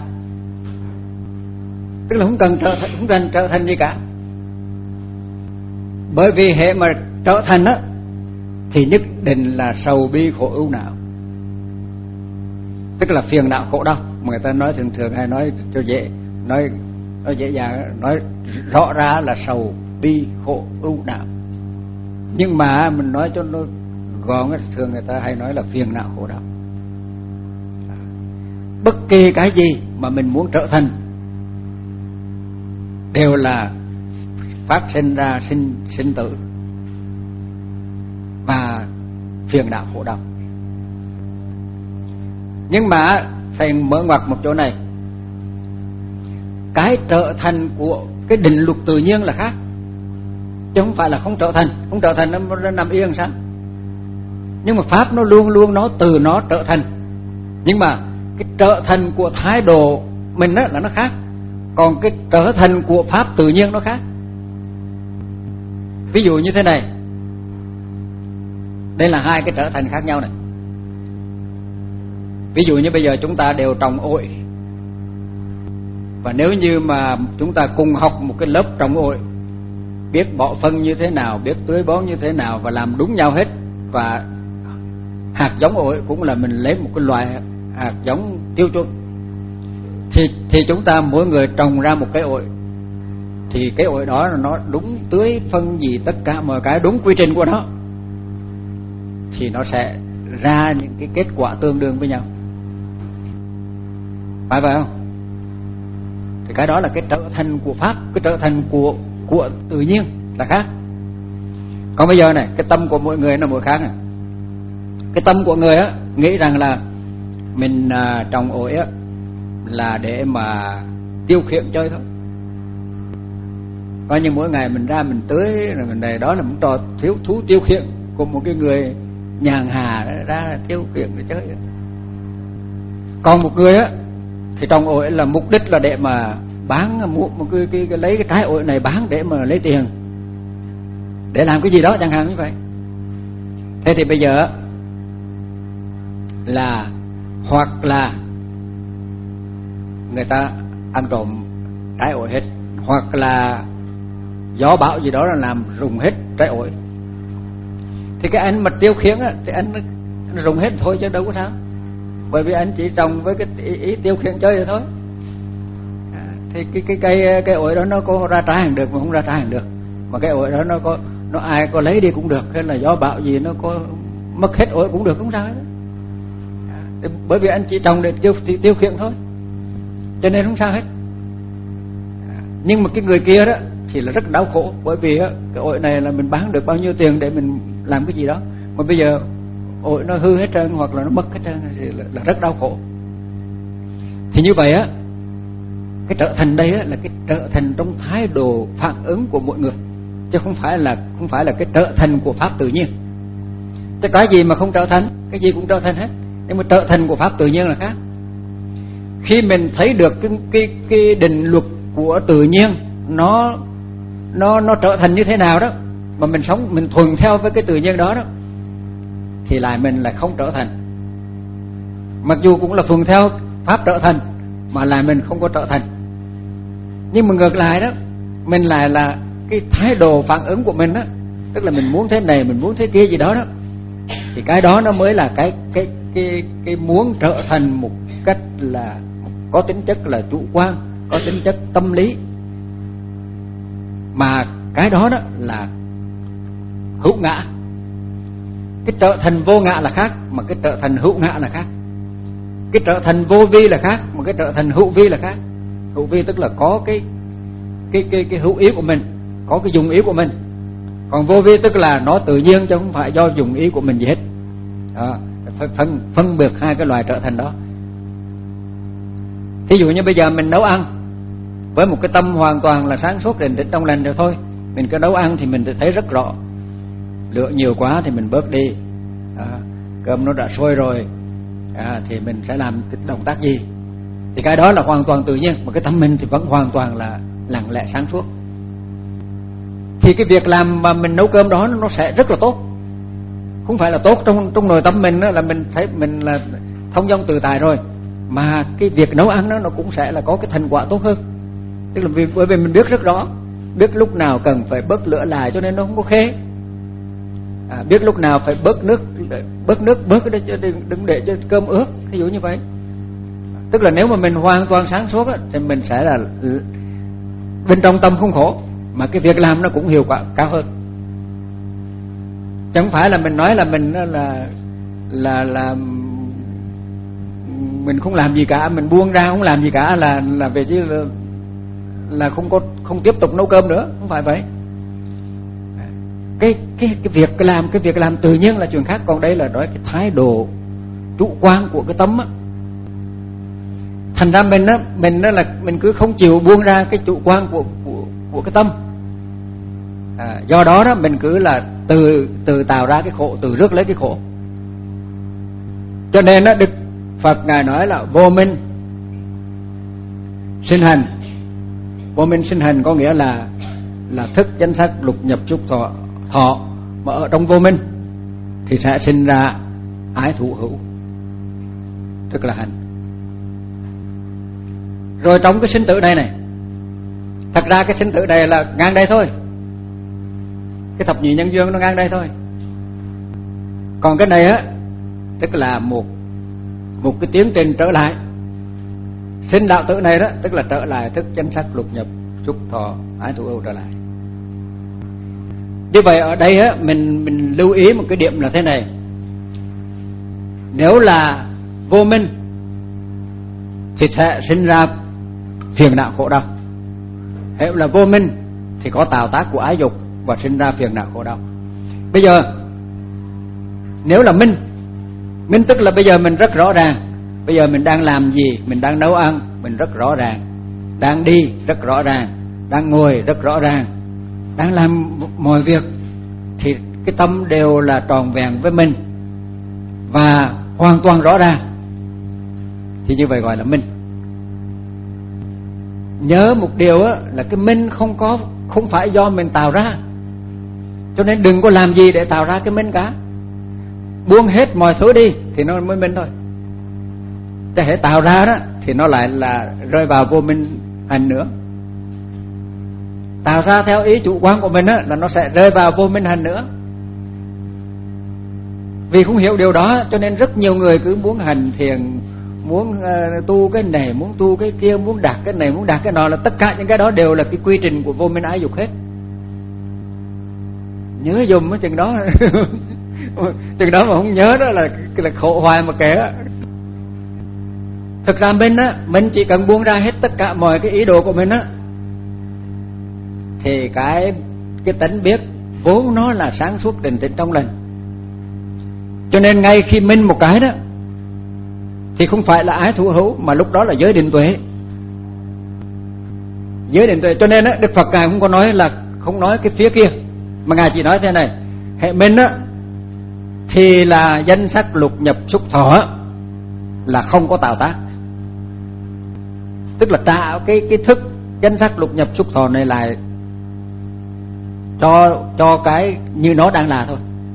Tức là không cần trở thành, không cần trở thành gì cả. Bởi vì hệ mà trở thành á, thì nhất định là sầu bi khổ ưu não, tức là phiền não khổ đau. Người ta nói thường thường hay nói cho dễ, nói nói dễ dàng, nói rõ ra là sầu bi khổ ưu não. Nhưng mà mình nói cho nó gọn, thường người ta hay nói là phiền não khổ đau. Bất kỳ cái gì mà mình muốn trở thành đều là phát sinh ra sinh sinh tử và phiền não khổ đau. Nhưng mà thầy mở ngoặt một chỗ này, cái trở thành của cái định luật tự nhiên là khác, chứ không phải là không trở thành. Không trở thành nó, nó nằm yên sao? Nhưng mà pháp nó luôn luôn nó từ nó trở thành. Nhưng mà cái trở thành của thái độ mình đó là nó khác, còn cái trở thành của pháp tự nhiên nó khác. Ví dụ như thế này, đây là hai cái trở thành khác nhau này. Ví dụ như bây giờ chúng ta đều trồng ổi, và nếu như mà chúng ta cùng học một cái lớp trồng ổi, biết bỏ phân như thế nào, biết tưới bón như thế nào và làm đúng nhau hết, và hạt giống ổi cũng là mình lấy một cái loại hạt giống tiêu chuẩn, thì thì chúng ta mỗi người trồng ra một cái ổi, thì cái ổi đó nó đúng tưới phân gì tất cả mọi cái đúng quy trình của nó, thì nó sẽ ra những cái kết quả tương đương với nhau, phải vậy không? Thì cái đó là cái trở thành của pháp, cái trở thành của của tự nhiên là khác. Còn bây giờ này, cái tâm của mỗi người nó mỗi khác này. Cái tâm của người á nghĩ rằng là mình à, trồng ổi á là để mà tiêu khiển chơi thôi, coi như mỗi ngày mình ra mình tưới rồi mình này, đó là một trò thiếu thú tiêu khiển của một cái người nhàn hà ra tiêu khiển để chơi. Còn một người á thì trồng ổi là mục đích là để mà bán một, một cái, cái, cái lấy cái trái ổi này bán để mà lấy tiền, để làm cái gì đó chẳng hạn như vậy. Thế thì bây giờ là hoặc là người ta ăn trộm trái ổi hết, hoặc là gió bão gì đó là làm rụng hết trái ổi, thì cái anh mà tiêu khiển á thì anh rụng hết thôi chứ đâu có sao, bởi vì anh chỉ trồng với cái ý, ý tiêu khiển chơi vậy thôi. À, thì cái cái cây cây ổi đó nó có ra trái hàng được mà không ra trái hàng được, mà cái ổi đó nó có nó ai có lấy đi cũng được, hay là gió bão gì nó có mất hết ổi cũng được, không sao hết. À, bởi vì anh chỉ trồng để tiêu tiêu khiển thôi, cho nên không sao hết. À, nhưng mà cái người kia đó thì là rất đau khổ, bởi vì á, cái ổi này là mình bán được bao nhiêu tiền để mình làm cái gì đó, mà bây giờ ổi nó hư hết trơn hoặc là nó mất hết trơn thì là, là rất đau khổ. Thì như vậy á, cái trở thành đây á là cái trở thành trong thái độ phản ứng của mỗi người, chứ không phải là không phải là cái trở thành của pháp tự nhiên. Chứ cái gì mà không trở thành, cái gì cũng trở thành hết, nhưng mà trở thành của pháp tự nhiên là khác. Khi mình thấy được cái cái cái định luật của tự nhiên nó nó nó trở thành như thế nào đó, mà mình sống mình thuần theo với cái tự nhiên đó đó, thì lại mình lại không trở thành. Mặc dù cũng là thuần theo pháp trở thành mà lại mình không có trở thành. Nhưng mà ngược lại đó, mình lại là cái thái độ phản ứng của mình đó, tức là mình muốn thế này, mình muốn thế kia gì đó đó, thì cái đó nó mới là cái cái cái cái muốn trở thành một cách là có tính chất là chủ quan, có tính chất tâm lý. Mà cái đó đó là hữu ngã. Cái trở thành vô ngã là khác, mà cái trở thành hữu ngã là khác. Cái trở thành vô vi là khác, mà cái trở thành hữu vi là khác. Hữu vi tức là có cái cái cái cái hữu ý của mình, có cái dùng ý của mình. Còn vô vi tức là nó tự nhiên chứ không phải do dùng ý của mình gì hết. Đó, phải phân phân biệt hai cái loại trở thành đó. Thí dụ như bây giờ mình nấu ăn với một cái tâm hoàn toàn là sáng suốt, định tĩnh trong lành rồi thôi, mình cứ nấu ăn thì mình thấy rất rõ. Lửa nhiều quá thì mình bớt đi. À, cơm nó đã sôi rồi, à, thì mình sẽ làm cái động tác gì, thì cái đó là hoàn toàn tự nhiên. Mà cái tâm mình thì vẫn hoàn toàn là lặng lẽ sáng suốt. Thì cái việc làm mà mình nấu cơm đó nó sẽ rất là tốt. Không phải là tốt trong trong nội tâm mình đó, là mình thấy mình là thông dong tự tại rồi, mà cái việc nấu ăn đó nó cũng sẽ là có cái thành quả tốt hơn. Tức là vì, bởi vì mình biết rất rõ, biết lúc nào cần phải bớt lửa lại cho nên nó không có khê, à, biết lúc nào phải bớt nước, bớt nước bớt cái đó, đừng để cho cơm ướt, ví dụ như vậy. Tức là nếu mà mình hoàn toàn sáng suốt á, thì mình sẽ là bên trong tâm không khổ, mà cái việc làm nó cũng hiệu quả cao hơn. Chẳng phải là mình nói là mình là là là mình không làm gì cả, mình buông ra không làm gì cả là là về chứ là, là không có không tiếp tục nấu cơm nữa, không phải vậy. Cái cái cái việc cái làm cái việc làm tự nhiên là chuyện khác, còn đây là nói cái thái độ chủ quan của cái tâm á. Thành ra mình á mình đó là mình cứ không chịu buông ra cái chủ quan của của của cái tâm. À, do đó đó mình cứ là từ từ tạo ra cái khổ, từ rước lấy cái khổ. Cho nên đó Đức Phật ngài nói là vô minh sinh hành. Vô minh sinh hành có nghĩa là là thức danh sắc lục nhập xúc thọ, thọ mà ở trong vô minh thì sẽ sinh ra ái thụ hữu, tức là hành. Rồi trong cái sinh tử này này, thật ra cái sinh tử này là ngang đây thôi, cái thập nhị nhân duyên nó ngang đây thôi. Còn cái này á, tức là một một cái tiến trình trở lại. Sinh đạo tử này đó, tức là trở lại thức danh sắc lục nhập xúc thọ ái thụ hữu trở lại. Như vậy ở đây á, mình mình lưu ý một cái điểm là thế này. Nếu là vô minh thì sẽ sinh ra phiền não khổ đau. Nếu là vô minh thì có tạo tác của ái dục và sinh ra phiền não khổ đau. Bây giờ nếu là minh, minh tức là bây giờ mình rất rõ ràng, bây giờ mình đang làm gì, mình đang nấu ăn, mình rất rõ ràng, đang đi rất rõ ràng, đang ngồi rất rõ ràng, đang làm mọi việc thì cái tâm đều là tròn vẹn với mình và hoàn toàn rõ ràng, thì như vậy gọi là minh. Nhớ một điều á, là cái minh không có không phải do mình tạo ra, cho nên đừng có làm gì để tạo ra cái minh cả. Buông hết mọi thứ đi thì nó mới minh thôi. Chứ hễ tạo ra đó thì nó lại là rơi vào vô minh hành nữa. Tạo ra theo ý chủ quan của mình á, là nó sẽ rơi vào vô minh hành nữa. Vì không hiểu điều đó cho nên rất nhiều người cứ muốn hành thiền, muốn uh, tu cái này, muốn tu cái kia, muốn đạt cái này, muốn đạt cái nọ, là tất cả những cái đó đều là cái quy trình của vô minh ái dục hết. Nhớ dùm á chừng đó. Chừng đó mà không nhớ đó là, là khổ hoài mà kể. Thực ra mình á, mình chỉ cần buông ra hết tất cả mọi cái ý đồ của mình á, thì cái cái tánh biết vốn nó là sáng suốt định tĩnh trong lành. Cho nên ngay khi minh một cái đó thì không phải là ái thụ hữu, mà lúc đó là giới định tuệ. Giới định tuệ. Cho nên á, Đức Phật ngài không có nói là không nói cái phía kia, mà ngài chỉ nói thế này: hệ minh á thì là danh sắc lục nhập xúc thọ là không có tạo tác, tức là tạo cái cái thức danh sắc lục nhập xúc thọ này lại cho cho cái như nó đang là thôi.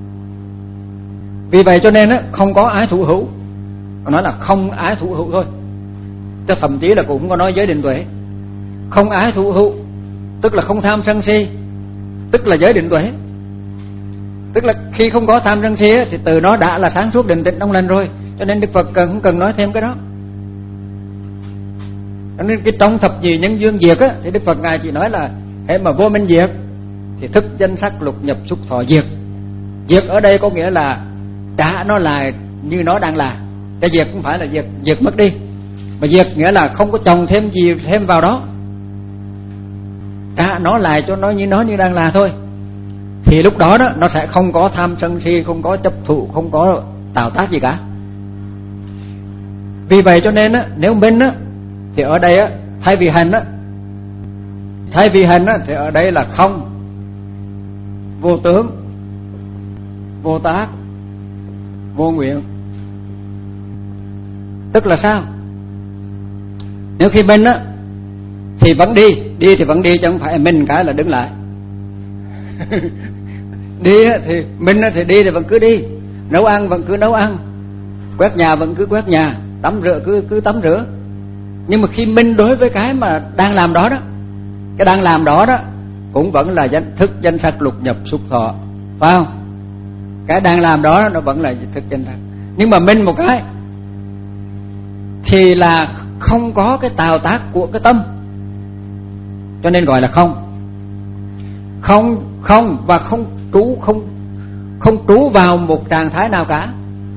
Vì vậy cho nên á, không có ái thụ hữu, nói là không ái thụ hữu thôi, chứ thậm chí là cũng không có nói giới định tuệ. Không ái thụ hữu tức là không tham sân si, tức là giới định tuệ. Tức là khi không có tham sân si á, thì từ nó đã là sáng suốt định tĩnh trong lành rồi. Cho nên Đức Phật cần không cần nói thêm cái đó. Cho nên cái trong thập nhị nhân duyên diệt á, thì Đức Phật ngài chỉ nói là hễ mà vô minh diệt thì thức danh sắc lục nhập xúc thọ diệt. Diệt ở đây có nghĩa là đã nó là như nó đang là. Cái diệt không phải là diệt diệt mất đi, mà diệt nghĩa là không có chồng thêm gì thêm vào đó, đã nó lại cho nó như nó như đang là thôi. Thì lúc đó đó nó sẽ không có tham sân si, không có chấp thụ, không có tạo tác gì cả. Vì vậy cho nên á, nếu minh á thì ở đây á, thay vì hành á, thay vì hành á thì ở đây là không, vô tướng, vô tác, vô nguyện. Tức là sao? Nếu khi minh á thì vẫn đi, đi thì vẫn đi, chứ không phải minh cái là đứng lại. Đi á thì minh á thì đi thì vẫn cứ đi, nấu ăn vẫn cứ nấu ăn, quét nhà vẫn cứ quét nhà, tắm rửa cứ cứ tắm rửa. Nhưng mà khi minh đối với cái mà đang làm đó đó, cái đang làm đó đó cũng vẫn là danh thức danh sắc lục nhập xúc thọ, phải không? Cái đang làm đó nó vẫn là thức danh sắc. Nhưng mà minh một cái thì là không có cái tạo tác của cái tâm, cho nên gọi là không. Không không và không trú, không không trú vào một trạng thái nào cả.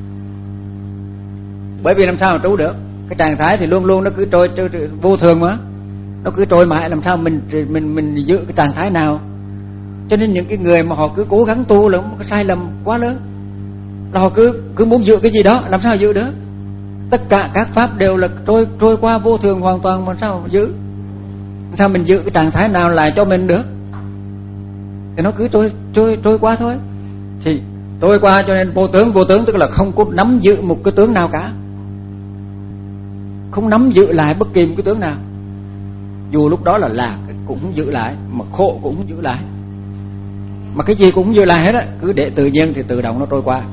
Bởi vì làm sao mà trú được? Cái trạng thái thì luôn luôn nó cứ trôi, trôi, trôi vô thường mà, nó cứ trôi mãi, làm sao mình mình mình giữ cái trạng thái nào? Cho nên những cái người mà họ cứ cố gắng tu là một cái sai lầm quá lớn, là họ cứ cứ muốn giữ cái gì đó, làm sao giữ được? Tất cả các pháp đều là trôi trôi qua vô thường hoàn toàn, mà sao mà giữ? Sao mình giữ cái trạng thái nào lại cho mình được? Thì nó cứ trôi trôi trôi qua thôi. Thì trôi qua, cho nên vô tướng. Vô tướng tức là không có nắm giữ một cái tướng nào cả, không nắm giữ lại bất kỳ một cái tướng nào. Dù lúc đó là lạc cũng không giữ lại, mà khổ cũng không giữ lại, mà cái gì cũng không giữ lại hết á. Cứ để tự nhiên thì tự động nó trôi qua.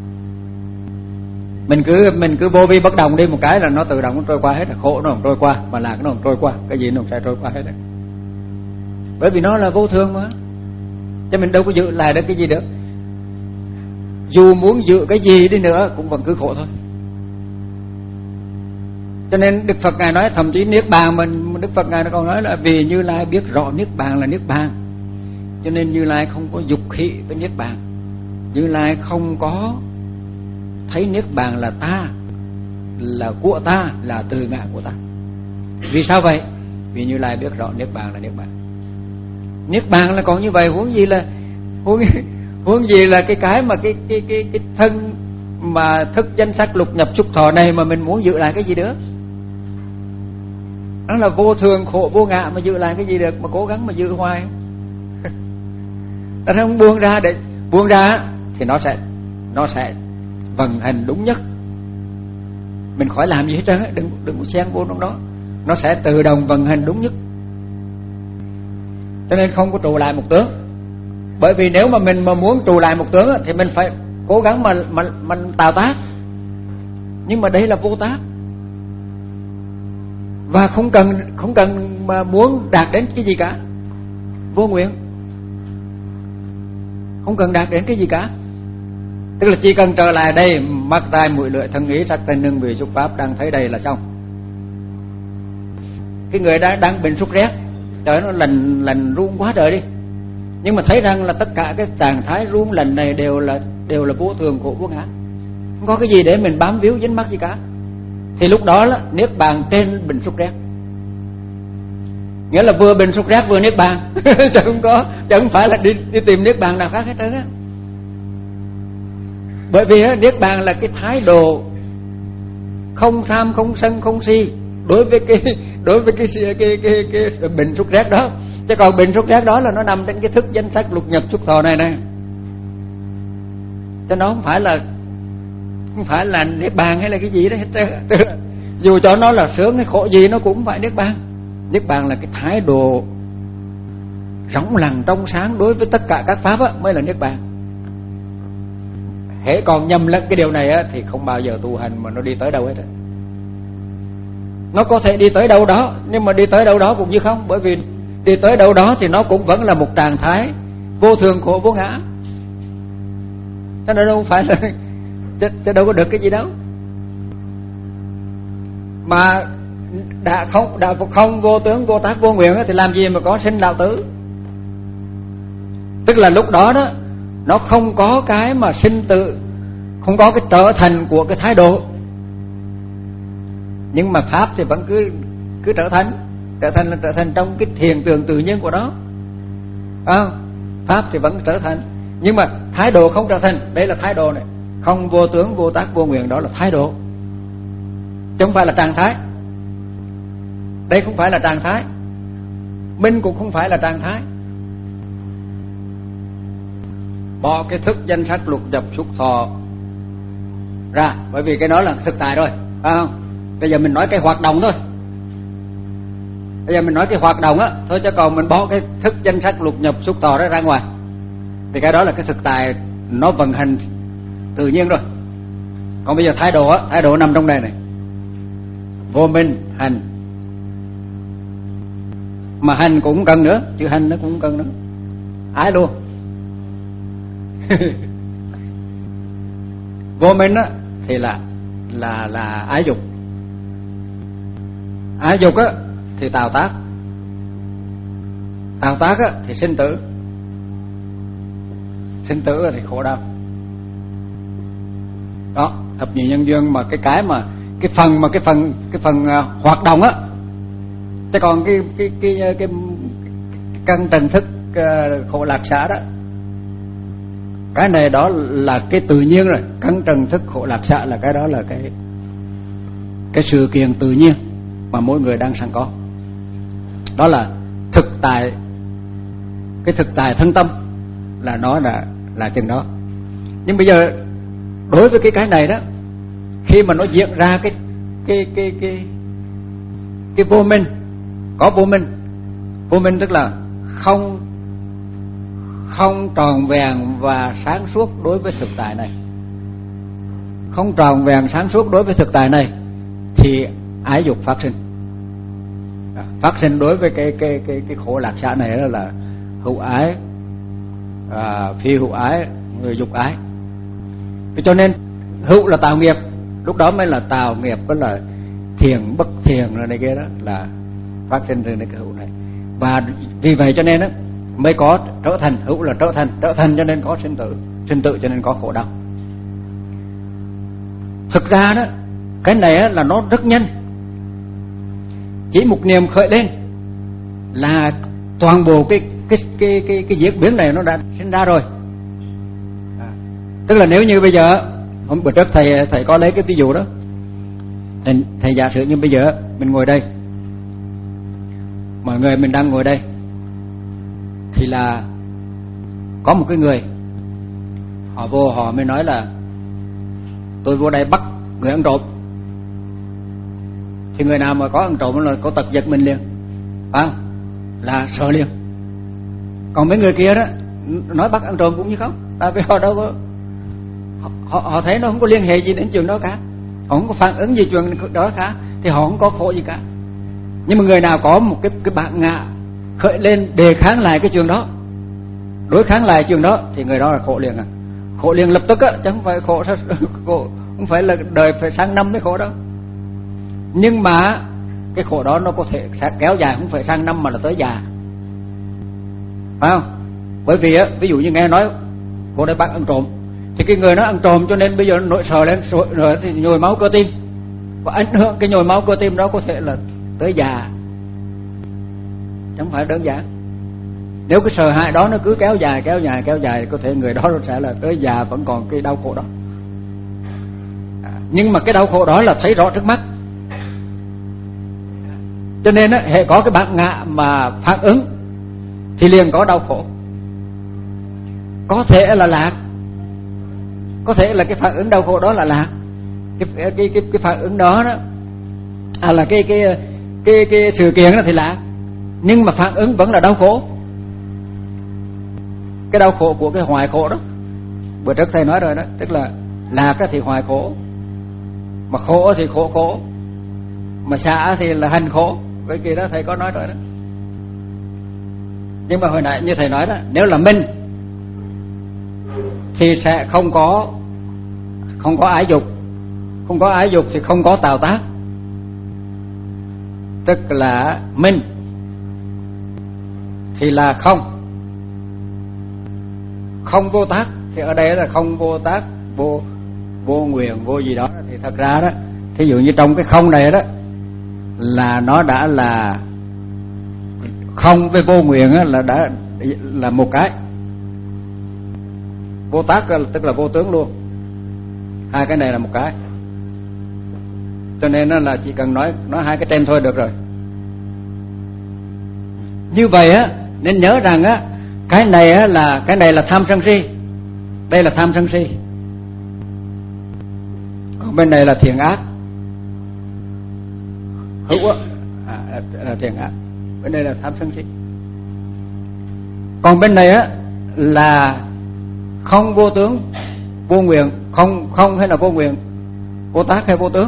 Mình cứ mình cứ vô vi bất động đi một cái là nó tự động nó trôi qua hết. Khổ nó không trôi qua, mà lạc nó không trôi qua, cái gì nó cũng sẽ trôi qua hết. Bởi vì nó là vô thường mà, cho mình đâu có giữ lại được cái gì được. Dù muốn giữ cái gì đi nữa cũng vẫn cứ khổ thôi. Cho nên Đức Phật Ngài nói, thậm chí Niết Bàn mình, Đức Phật Ngài còn nói là vì Như Lai biết rõ Niết Bàn là Niết Bàn, cho nên Như Lai không có dục hỷ với Niết Bàn. Như Lai không có thấy Niết Bàn là ta, là của ta, là từ ngã của ta. Vì sao vậy? Vì Như Lai biết rõ Niết Bàn là Niết Bàn. Niết Bàn là còn như vậy, huống gì là huống, huống gì là cái cái mà cái cái cái cái thân mà thức danh sắc lục nhập xúc thọ này mà mình muốn giữ lại cái gì nữa? Nó là vô thường khổ vô ngã, mà giữ lại cái gì được, mà cố gắng mà giữ hoài. Ta không buông ra, để buông ra thì nó sẽ nó sẽ vận hành đúng nhất. Mình khỏi làm gì hết trơn, đừng đừng có xen vô trong đó, nó sẽ tự động vận hành đúng nhất. Cho nên không có trụ lại một tướng. Bởi vì nếu mà mình mà muốn trụ lại một tướng thì mình phải cố gắng mà mà mình tạo tác. Nhưng mà đây là vô tác, và không cần không cần mà muốn đạt đến cái gì cả, vô nguyện, không cần đạt đến cái gì cả. Tức là chỉ cần trở lại đây, mắt tai mũi lưỡi thân ý sắc thanh hương vị xúc pháp đang thấy đây là xong. Cái người đang đang bệnh sốt rét, trời nó lành lành run quá trời đi, nhưng mà thấy rằng là tất cả cái trạng thái run lành này đều là đều là vô thường khổ vô ngã, không có cái gì để mình bám víu dính mắc gì cả. Thì lúc đó là Niết Bàn trên bệnh sốt rét, nghĩa là vừa bệnh sốt rét vừa Niết Bàn. Chứ không có, chứ không phải là đi đi tìm Niết Bàn nào khác hết trơn á. Bởi vì á, Niết Bàn là cái thái độ không tham, không sân, không si đối với cái đối với cái cái cái cái, cái bệnh sốt rét đó. Chứ còn bệnh sốt rét đó là nó nằm trên cái thức danh sắc lục nhập xúc thọ này nè. Cho nó không phải là không phải là Niết Bàn hay là cái gì đó hết. Dù cho nó là sướng hay khổ gì nó cũng phải Niết Bàn. Niết Bàn là cái thái độ rỗng lặng trong sáng đối với tất cả các pháp á, mới là Niết Bàn. Hễ còn nhầm lẫn cái điều này á, thì không bao giờ tu hành mà nó đi tới đâu hết. Nó có thể đi tới đâu đó, nhưng mà đi tới đâu đó cũng như không. Bởi vì đi tới đâu đó thì nó cũng vẫn là một trạng thái vô thường khổ vô ngã. Cho nên đâu phải là chứ, chứ đâu có được cái gì đâu. Mà đã không đã không vô tướng vô tác vô nguyện thì làm gì mà có sinh đạo tử. Tức là lúc đó đó nó không có cái mà sinh tử, không có cái trở thành của cái thái độ. Nhưng mà pháp thì vẫn cứ cứ trở thành, trở thành là trở thành trong cái hiện tượng tự nhiên của nó. À, pháp thì vẫn trở thành, nhưng mà thái độ không trở thành. Đây là thái độ này, không vô tướng vô tác vô nguyện, đó là thái độ, chứ không phải là trạng thái. Đây không phải là trạng thái, minh cũng không phải là trạng thái. Bỏ cái thức danh sắc lục nhập xúc thọ ra, bởi vì cái đó là thực tại rồi, phải không? Bây giờ mình nói cái hoạt động thôi. Bây giờ mình nói cái hoạt động á thôi, chứ còn mình bỏ cái thức danh sắc lục nhập xúc thọ đó ra ngoài thì cái đó là cái thực tại, nó vận hành tự nhiên rồi. Còn bây giờ thái độ á, thái độ nằm trong đây này, vô minh hành, mà hành cũng cần nữa, chữ hành nó cũng cần nữa, ái luôn. Vô minh á thì là là là ái dục, ái dục á thì tạo tác, tạo tác á thì sinh tử, sinh tử thì khổ đau. Đó, thập nhị nhân duyên. Mà cái cái mà cái phần mà cái phần cái phần uh, hoạt động á, chứ còn cái cái cái cái, cái, cái căn trần thức uh, khổ lạc xả đó, cái này đó là cái tự nhiên rồi. Căn trần thức khổ lạc xả là cái đó là cái cái sự kiện tự nhiên mà mỗi người đang sẵn có. Đó là thực tại, cái thực tại thân tâm là nó là là chừng đó. Nhưng bây giờ đối với cái cái này đó, khi mà nó diễn ra cái cái cái cái cái vô minh, có vô minh, vô minh tức là không không tròn vẹn và sáng suốt đối với thực tại này, không tròn vẹn sáng suốt đối với thực tại này, thì ái dục phát sinh. Phát sinh đối với cái cái cái cái khổ lạc xã này đó là hữu ái, à, phi hữu ái, người dục ái. Cho nên hữu là tạo nghiệp, lúc đó mới là tạo nghiệp, đó là thiền bất thiền rồi này kia, đó là phát sinh từ cái hữu này. Và vì vậy cho nên đó mới có trở thành, hữu là trở thành, trở thành cho nên có sinh tử, sinh tử cho nên có khổ đau. Thực ra đó cái này là nó rất nhanh, chỉ một niệm khởi lên là toàn bộ cái cái cái cái cái diễn biến này nó đã sinh ra rồi. À, tức là nếu như bây giờ, hôm bữa trước thầy thầy có lấy cái ví dụ đó, thầy, thầy giả sử như bây giờ mình ngồi đây, mọi người mình đang ngồi đây, thì là có một cái người họ vô họ mới nói là tôi vô đây bắt người ăn trộm, thì người nào mà có ăn trộm là có tật giật mình liền, phải không? Là sợ liền. Còn mấy người kia đó nói bắt ăn trộm cũng như không, tại vì họ đâu có, họ, họ thấy nó không có liên hệ gì đến chuyện đó cả, họ không có phản ứng gì chuyện đó cả, thì họ không có khổ gì cả. Nhưng mà người nào có một cái cái bản ngã khởi lên đề kháng lại cái chuyện đó, đối kháng lại chuyện đó, thì người đó là khổ liền à, khổ liền lập tức á, chứ không phải khổ, khổ không phải là đời phải sang năm mới khổ đâu. Nhưng mà cái khổ đó nó có thể sẽ kéo dài, không phải sang năm mà là tới già, phải không? Bởi vì á, ví dụ như nghe nói cô đây bắt ăn trộm, thì cái người nó ăn trộm cho nên bây giờ nó nổi sợ lên rồi thì nhồi máu cơ tim, và ảnh hưởng cái nhồi máu cơ tim đó có thể là tới già, chẳng phải đơn giản. Nếu cái sợ hãi đó nó cứ kéo dài kéo dài kéo dài, có thể người đó nó sẽ là tới già vẫn còn cái đau khổ đó. À, nhưng mà cái đau khổ đó là thấy rõ trước mắt, cho nên á, hệ có cái bản ngã mà phản ứng thì liền có đau khổ. Có thể là lạc, có thể là cái phản ứng đau khổ đó là lạc, cái cái cái, cái phản ứng đó đó à, là cái cái cái cái sự kiện đó thì lạc, nhưng mà phản ứng vẫn là đau khổ. Cái đau khổ của cái hoài khổ đó, bữa trước thầy nói rồi đó, tức là lạc thì hoài khổ, mà khổ thì khổ khổ, mà xả thì là hành khổ. Cái kia đó thầy có nói rồi đó. Nhưng mà hồi nãy như thầy nói đó, nếu là minh thì sẽ không có không có ái dục, không có ái dục thì không có tạo tác, tức là minh thì là không, không vô tác. Thì ở đây là không vô tác, vô vô nguyện, vô gì đó. Thì thật ra đó, thí dụ như trong cái không này đó là nó đã là không với vô nguyện là đã là một cái. Vô tác tức là vô tướng luôn, hai cái này là một cái. Cho nên là chỉ cần nói nói hai cái tên thôi được rồi. Như vậy á, nên nhớ rằng á, cái này á là cái này là tham sân si, đây là tham sân si, còn bên này là thiện ác. Hữu á à, là thiện ác, bên đây là tham sân si. Còn bên này á là không vô tướng, vô nguyện, không không hay là vô nguyện, vô tác hay vô tướng,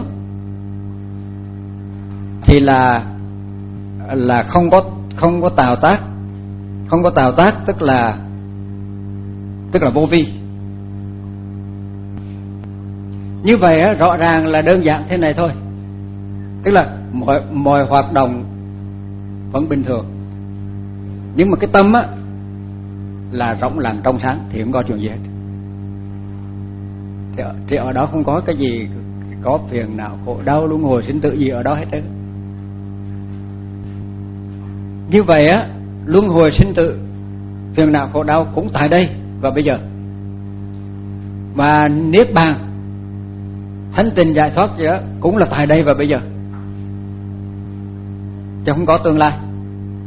thì là là không có không có tạo tác, không có tạo tác tức là tức là vô vi. Như vậy á, rõ ràng là đơn giản thế này thôi, tức là mọi mọi hoạt động vẫn bình thường, nhưng mà cái tâm á là rộng lặng trong sáng thì không có chuyện gì hết. Thì, thì ở đó không có cái gì có phiền não khổ đau luân hồi sinh tử gì ở đó hết đấy. Như vậy á, luân hồi sinh tử, phiền não khổ đau cũng tại đây và bây giờ. Và niết bàn, thanh tịnh giải thoát gì đó cũng là tại đây và bây giờ, chứ không có tương lai.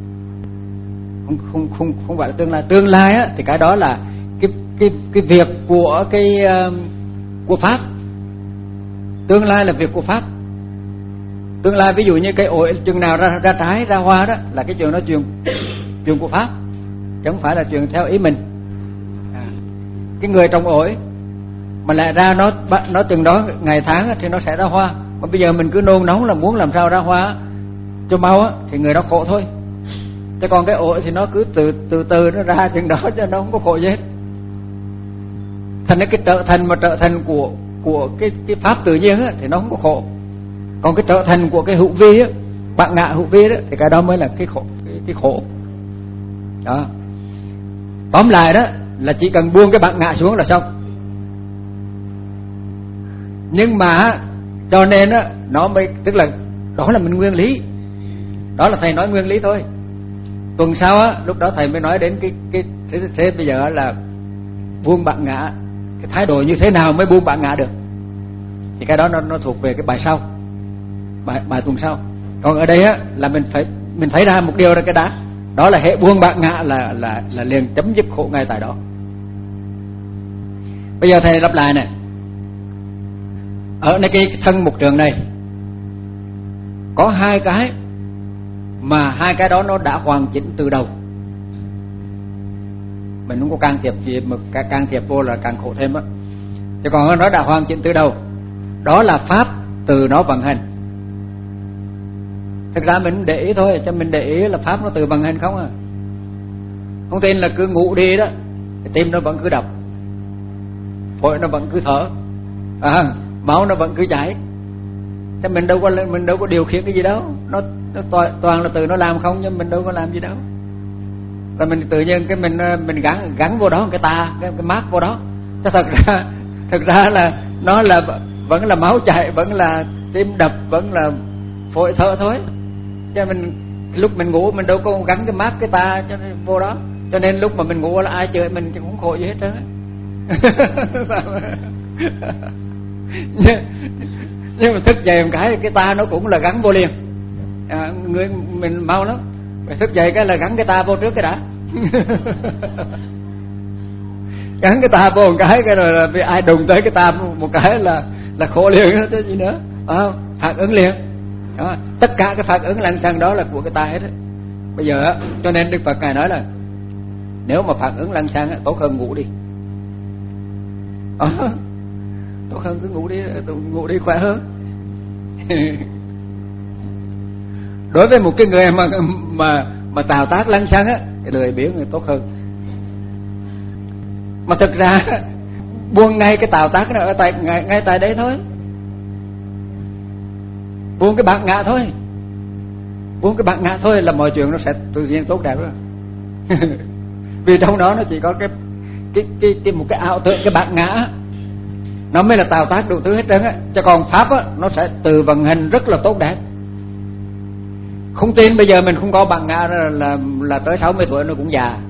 không không không không phải là tương lai. Tương lai á thì cái đó là cái cái cái việc của cái uh, của pháp. Tương lai là việc của pháp. Tương lai ví dụ như cái ổi chừng nào ra ra trái ra hoa đó là cái chuyện đó chuyện chuyện của pháp, chứ không phải là chuyện theo ý mình. À, cái người trồng ổi mà lại ra nó nó chừng đó ngày tháng thì nó sẽ ra hoa. Mà bây giờ mình cứ nôn nóng là muốn làm sao ra hoa cho mau á thì người đó khổ thôi. Chứ còn cái ổi thì nó cứ từ từ từ nó ra chừng đó cho nó không có khổ gì hết. Thành cái trở thành mà trở thành của của cái cái pháp tự nhiên á thì nó không có khổ. Còn cái trở thành của cái hữu vi á, bạn ngã hữu vi đó thì cái đó mới là cái khổ, cái, cái khổ. Đó. Tóm lại đó là chỉ cần buông cái bạn ngã xuống là xong. Nhưng mà cho nên á nó mới tức là đó là mình nguyên lý. Đó là thầy nói nguyên lý thôi. Tuần sau á lúc đó thầy mới nói đến cái cái thế, thế bây giờ là buông bạn ngã, cái thái độ như thế nào mới buông bạn ngã được. Thì cái đó nó nó thuộc về cái bài sau. Bài bài tuần sau. Còn ở đây á là mình phải mình thấy ra một điều là cái đã. Đó là hệ buông bạn ngã là là là liền chấm dứt khổ ngay tại đó. Bây giờ thầy lặp lại này. Ở nơi cái thân mục trường này có hai cái mà hai cái đó nó đã hoàn chỉnh từ đầu. Mình không có can thiệp gì, mà can thiệp vô là càng khổ thêm á. Chứ còn nó đã hoàn chỉnh từ đầu. Đó là pháp từ nó vận hành. Thực ra mình để ý thôi, cho mình để ý là pháp nó từ vận hành không à. Không tin là cứ ngủ đi đó, tim nó vẫn cứ đập, phổi nó vẫn cứ thở, à, máu nó vẫn cứ chảy. Chứ mình đâu có mình đâu có điều khiển cái gì đâu. Nó, nó toàn, toàn là từ nó làm không, nhưng mình đâu có làm gì đâu. Rồi mình tự nhiên cái mình mình gắn gắn vô đó cái ta cái, cái mát vô đó. Chứ thật ra thật ra là nó là vẫn là máu chảy, vẫn là tim đập, vẫn là phổi thở thôi. Cho mình lúc mình ngủ mình đâu có gắn cái mát cái ta cho nên vô đó. Cho nên lúc mà mình ngủ là ai chửi mình thì cũng khổ gì hết trơn á. nhưng, nhưng mà thức dậy một cái cái ta nó cũng là gắn vô liền. À, người mình mau lắm. Phải thức dậy cái là gắn cái ta vô trước cái đã. Gắn cái ta vô một cái cái rồi là vì ai đụng tới cái ta một cái là là khổ liền đó chứ gì nữa. À, phản ứng liền. Đó, tất cả cái phản ứng lăng xăng đó là của cái ta hết á. Bây giờ á, cho nên Đức Phật ngài nói là nếu mà phản ứng lăng xăng á, tốt hơn ngủ đi. À, tốt hơn cứ ngủ đi, ngủ đi khỏe hơn. Đối với một cái người mà mà mà tào tác lăng xăng á, thì lười biếng người tốt hơn. Mà thực ra buông ngay cái tào tác nó ở tại ngay, ngay tại đấy thôi. Buông cái bạn ngã thôi. Buông cái bạn ngã thôi là mọi chuyện nó sẽ tự nhiên tốt đẹp đó. Vì trong đó nó chỉ có cái cái cái, cái một cái ảo tưởng cái bạn ngã, nó mới là tào tác đủ thứ hết trơn á. Chứ còn pháp á nó sẽ từ vận hành rất là tốt đẹp. Không tin bây giờ mình không có bạn ngã là là, là tới sáu mươi tuổi nó cũng già.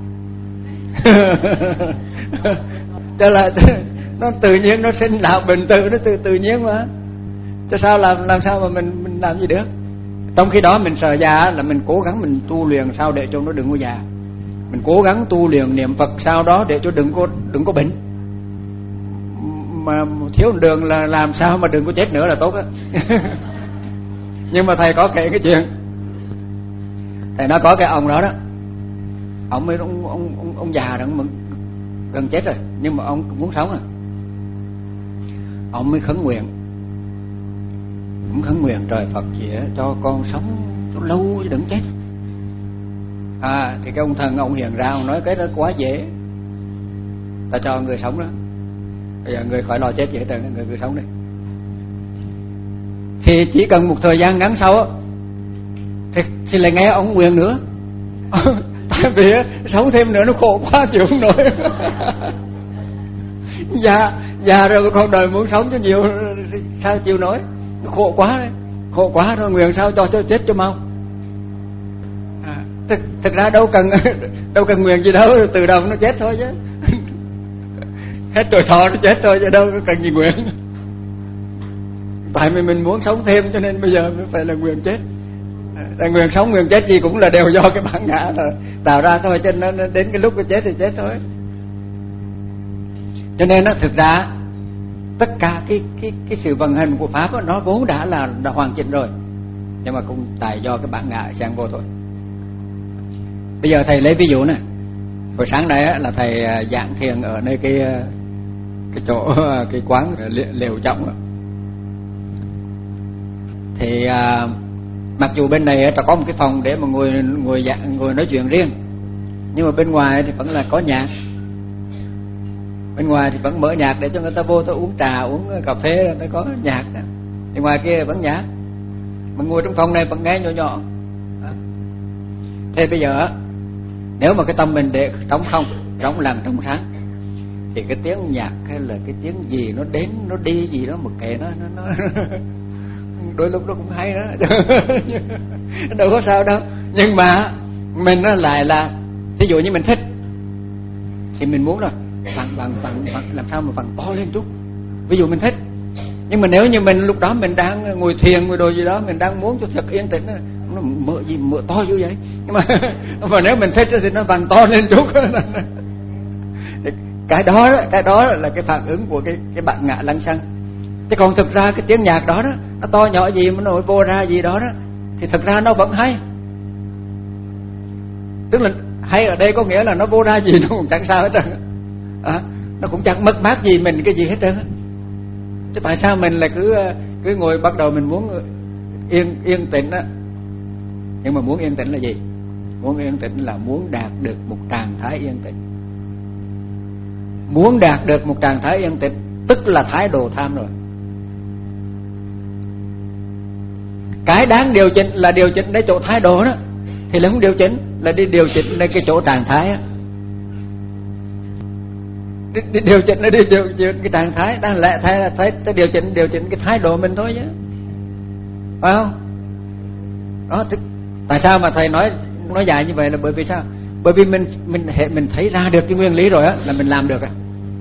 Cho là nó tự nhiên nó sinh lão bệnh tử, nó tự tự nhiên mà. Chứ sao làm làm sao mà mình mình làm gì được. Trong khi đó mình sợ già là mình cố gắng mình tu luyện sao để cho nó đừng có già. Mình cố gắng tu luyện niệm Phật sao đó để cho đừng có đừng có bệnh. Mà thiếu đường là làm sao mà đừng có chết nữa là tốt á. Nhưng mà thầy có kể cái chuyện. Thầy nói có cái ông đó đó. Ông mới ông ông ông, ông già rồi, ông gần chết rồi, nhưng mà ông muốn sống à. Ông mới khấn nguyện. Ông khấn nguyện trời Phật gì đó, cho con sống cho lâu chứ đừng chết. À thì cái ông thần ông hiện ra, ông nói cái đó quá dễ. Ta cho người sống đó. Bây giờ người khỏi lo chết dễ trơn, người người sống đi. Thì chỉ cần một thời gian ngắn sau á thì, thì lại nghe ông nguyện nữa. Tại vì sống thêm nữa nó khổ quá chịu không nổi. Già già rồi con đời muốn sống cho nhiều sao chịu nổi. Nó khổ quá đấy. Khổ quá rồi nguyện sao cho cho chết cho mau. À, thực, thực ra đâu cần đâu cần nguyện gì đâu, từ đầu nó chết thôi chứ. Hết tuổi thọ nó chết thôi chứ đâu có cần gì nguyện. Tại vì mình muốn sống thêm cho nên bây giờ mới phải là nguyện chết. À, nguyện sống nguyện chết gì cũng là đều do cái bản ngã là tạo ra thôi, cho nên đến cái lúc nó chết thì chết thôi. Cho nên nó thực ra tất cả cái cái cái sự vận hành của pháp đó, nó vốn đã là đã hoàn chỉnh rồi, nhưng mà cũng tại do cái bản ngã xen vô thôi. Bây giờ thầy lấy ví dụ này, hồi sáng nay là thầy giảng thiền ở nơi cái cái chỗ cái quán Liều Trọng, thì à, mặc dù bên này ta có một cái phòng để mà ngồi ngồi dạng ngồi nói chuyện riêng, nhưng mà bên ngoài thì vẫn là có nhạc. Bên ngoài thì vẫn mở nhạc để cho người ta vô ta uống trà, uống cà phê, nó có nhạc đó. Thì ngoài kia vẫn nhạc, mà ngồi trong phòng này vẫn nghe nhỏ nhỏ đó. Thế bây giờ nếu mà cái tâm mình để trống không, trống lặng trống sáng, thì cái tiếng nhạc hay là cái tiếng gì nó đến nó đi gì đó một kệ nó nó, nó đôi lúc nó cũng hay đó đâu có sao đâu. Nhưng mà mình nó lại là ví dụ như mình thích thì mình muốn là bằng bằng bằng làm sao mà bằng to lên chút, ví dụ mình thích. Nhưng mà nếu như mình lúc đó mình đang ngồi thiền ngồi đồ gì đó, mình đang muốn cho thật yên tĩnh, nó mở gì mở to như vậy. Nhưng mà mà nếu mình thích thì nó bằng to lên chút cái đó cái đó là cái phản ứng của cái cái bản ngã lăng xăng. Chứ còn thực ra cái tiếng nhạc đó đó, nó to nhỏ gì mà nó vô ra gì đó đó, thì thực ra nó vẫn hay. Tức là hay ở đây có nghĩa là nó vô ra gì nó cũng chẳng sao hết trơn à, nó cũng chẳng mất mát gì mình cái gì hết trơn. Chứ tại sao mình lại cứ cứ ngồi bắt đầu mình muốn yên yên tĩnh á. Nhưng mà muốn yên tĩnh là gì? Muốn yên tĩnh là muốn đạt được một trạng thái yên tĩnh. Muốn đạt được một trạng thái yên tĩnh tức là thái độ tham rồi. Cái đáng điều chỉnh là điều chỉnh đến chỗ thái độ đó, thì là không điều chỉnh, là đi điều chỉnh đến cái chỗ trạng thái á. Đi, đi điều chỉnh nó đi điều chỉnh cái trạng thái, đang lẽ thay là thấy ta điều chỉnh điều chỉnh cái thái độ mình thôi chứ, phải không? Đó, tức, tại sao mà thầy nói nói dài như vậy là bởi vì sao? Bởi vì mình mình hệ mình thấy ra được cái nguyên lý rồi á, là mình làm được á.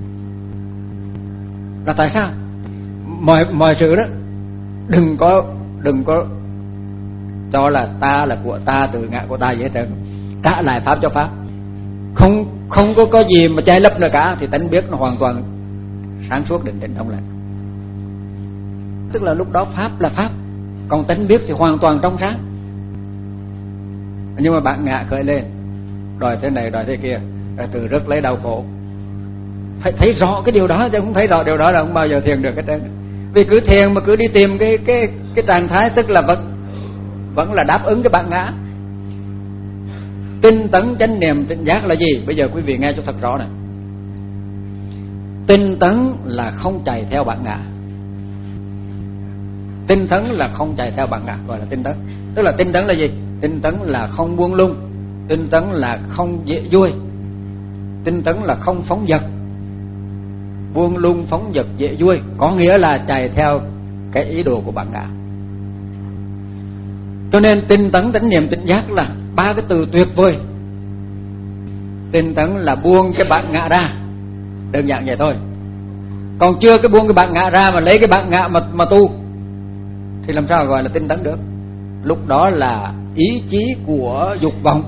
Là tại sao? Mọi mọi sự đó đừng có đừng có cho là ta là của ta, tự ngã của ta gì hết trơn. Trả lại pháp cho pháp. Không không có có gì mà che lấp nữa cả, thì tánh biết nó hoàn toàn sáng suốt định tĩnh trong lành. Tức là lúc đó pháp là pháp, còn tánh biết thì hoàn toàn trong sáng. Nhưng mà bạn ngã khởi lên, đòi thế này đòi thế kia, rồi từ rất lấy đau khổ. Phải thấy rõ cái điều đó, chứ không thấy rõ điều đó là không bao giờ thiền được hết trơn. Vì cứ thiền mà cứ đi tìm cái cái cái trạng thái, tức là vẫn vẫn là đáp ứng cái bản ngã. Tinh tấn chánh niệm tỉnh giác là gì? Bây giờ quý vị nghe cho thật rõ này. Tinh tấn là không chạy theo bản ngã. Tinh tấn là không chạy theo bản ngã, gọi là tinh tấn. Tức là tinh tấn là gì? Tinh tấn là không buông lung. Tinh tấn là không dễ vui. Tinh tấn là không phóng dật. Buông lung phóng dật dễ vui có nghĩa là chạy theo cái ý đồ của bản ngã. Cho nên tinh tấn chánh niệm tỉnh giác là ba cái từ tuyệt vời. Tinh tấn là buông cái bản ngã ra, đơn giản vậy thôi. Còn chưa cái buông cái bản ngã ra mà lấy cái bản ngã mà mà tu thì làm sao gọi là tinh tấn được? Lúc đó là ý chí của dục vọng.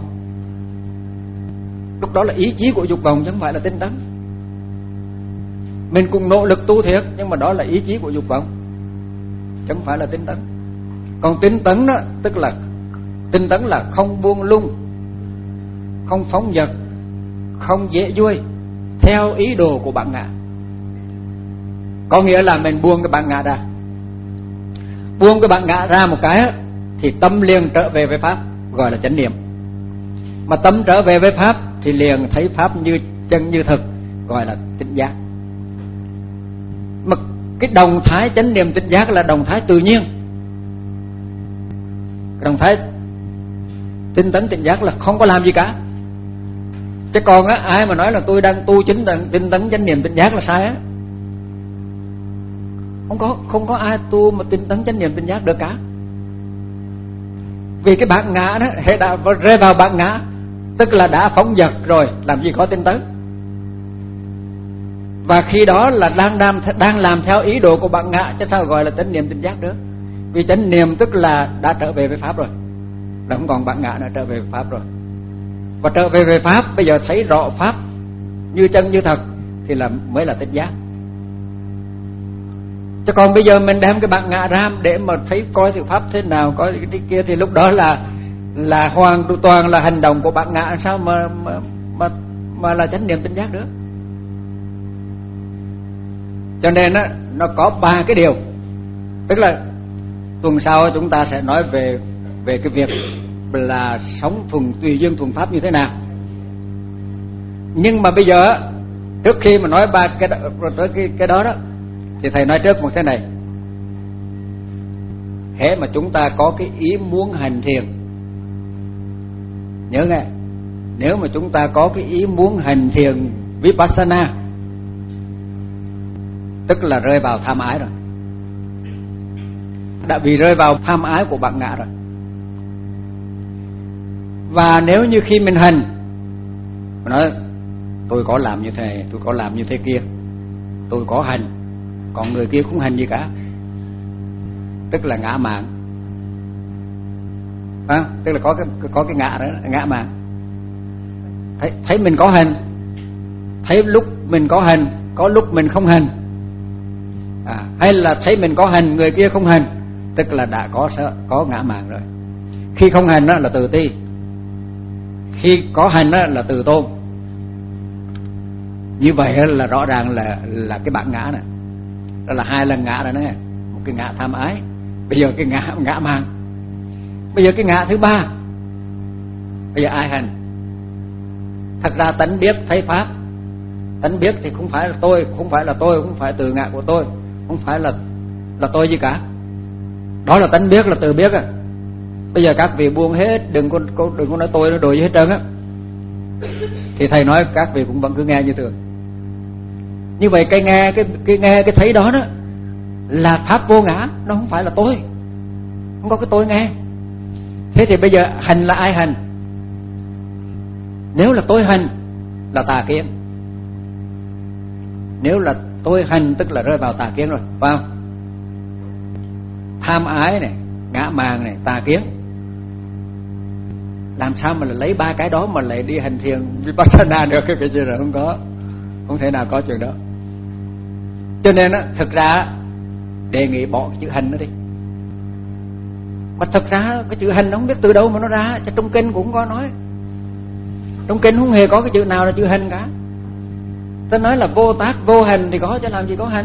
Lúc đó là ý chí của dục vọng chứ không phải là tinh tấn. Mình cũng nỗ lực tu thiệt, nhưng mà đó là ý chí của dục vọng, chứ không phải là tinh tấn. Còn tinh tấn đó, tức là tinh tấn là không buông lung, không phóng dật, không dễ vui theo ý đồ của bản ngã. Có nghĩa là mình buông cái bản ngã ra. Buông cái bản ngã ra một cái thì tâm liền trở về với pháp, gọi là chánh niệm. Mà tâm trở về với pháp thì liền thấy pháp như chân như thực, gọi là tỉnh giác. Mà cái động thái chánh niệm tỉnh giác là động thái tự nhiên. Động thái tinh tấn tỉnh giác là không có làm gì cả. Chứ còn á, ai mà nói là tôi đang tu chính tấn, tinh tấn chánh niệm tỉnh giác là sai á. Không có không có ai tu mà tinh tấn chánh niệm tỉnh giác được cả. Vì cái bản ngã đó, hệ đã rơi vào bản ngã, tức là đã phóng dật rồi, làm gì có tinh tấn. Và khi đó là đang đang đang làm theo ý đồ của bản ngã, chứ sao gọi là chánh niệm tỉnh giác được? Vì chánh niệm tức là đã trở về với pháp rồi, là không còn bản ngã nữa, trở về với pháp rồi. và trở về về pháp, bây giờ thấy rõ pháp như chân như thật thì là mới là tỉnh giác. Chứ còn bây giờ mình đem cái bản ngã ra để mà thấy coi thì pháp thế nào, coi cái kia, thì lúc đó là là hoàn toàn là hành động của bản ngã, sao mà mà mà, mà là chánh niệm tỉnh giác được. Cho nên á, nó có ba cái điều. Tức là tuần sau chúng ta sẽ nói về về cái việc là sống thuần tùy duyên thuần pháp như thế nào. Nhưng mà bây giờ trước khi mà nói ba cái đó, tới cái cái đó đó thì thầy nói trước một thế này. Hễ mà chúng ta có cái ý muốn hành thiền, nhớ nghe, nếu mà chúng ta có cái ý muốn hành thiền Vipassana, tức là rơi vào tham ái rồi, đã bị rơi vào tham ái của bản ngã rồi. Và nếu như khi mình hành, mình nói tôi có làm như thế này, tôi có làm như thế kia, tôi có hành, còn người kia không hành gì cả, tức là ngã mạn, à, tức là có cái có cái ngã đó, ngã mạn. Thấy, thấy mình có hành, thấy lúc mình có hành, có lúc mình không hành, à, hay là thấy mình có hành, người kia không hành, tức là đã có có ngã mạn rồi. Khi không hành đó là tự ti, khi có hành đó là từ tôn. Như vậy là rõ ràng là là cái bản ngã này, đó là hai lần ngã rồi đó nghe. Một cái ngã tham ái, bây giờ cái ngã ngã mạn. Bây giờ cái ngã thứ ba, bây giờ ai hành? Thật ra tánh biết thấy pháp, tánh biết thì không phải là tôi, không phải là tôi, không phải từ ngã của tôi, không phải là là tôi gì cả. Đó là tánh biết, là từ biết à. Bây giờ các vị buông hết, đừng có đừng có nói tôi nó đồ gì hết trơn á. Thì thầy nói các vị cũng vẫn cứ nghe như thường. Như vậy cái nghe cái cái nghe cái thấy đó đó là pháp vô ngã, nó không phải là tôi, không có cái tôi nghe. Thế thì bây giờ hành là ai hành? Nếu là tôi hành là tà kiến. Nếu là tôi hành tức là rơi vào tà kiến rồi, phải không? Tham ái này, ngã mạn này, tà kiến. Làm sao mà lại lấy ba cái đó mà lại đi hành thiền Vipassana được? Cái chuyện là không có, không thể nào có chuyện đó. Cho nên á, thực ra đề nghị bỏ chữ hành nó đi. Mà thật ra cái chữ hành nó không biết từ đâu mà nó ra, cho trong kinh cũng có nói. Trong kinh không hề có cái chữ nào là chữ hành cả. Ta nói là vô tác vô hành thì có, chứ làm gì có hành.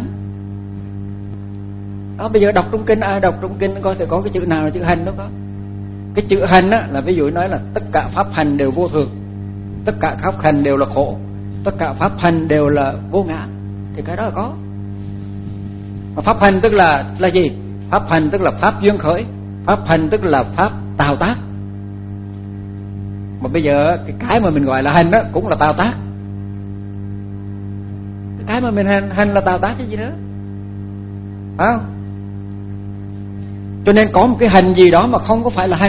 Đó, bây giờ đọc trong kinh, ai đọc trong kinh coi thì có cái chữ nào là chữ hành đó có. Cái chữ hành á là ví dụ nói là tất cả pháp hành đều vô thường, tất cả pháp hành đều là khổ, tất cả pháp hành đều là vô ngã, thì cái đó là có. Mà pháp hành tức là là gì? Pháp hành tức là pháp duyên khởi, pháp hành tức là pháp tạo tác. Mà bây giờ cái, cái mà mình gọi là hành đó cũng là tạo tác. Cái mà mình hành, hành là tạo tác cái gì nữa, phải không? Cho nên có một cái hành gì đó mà không có phải là hành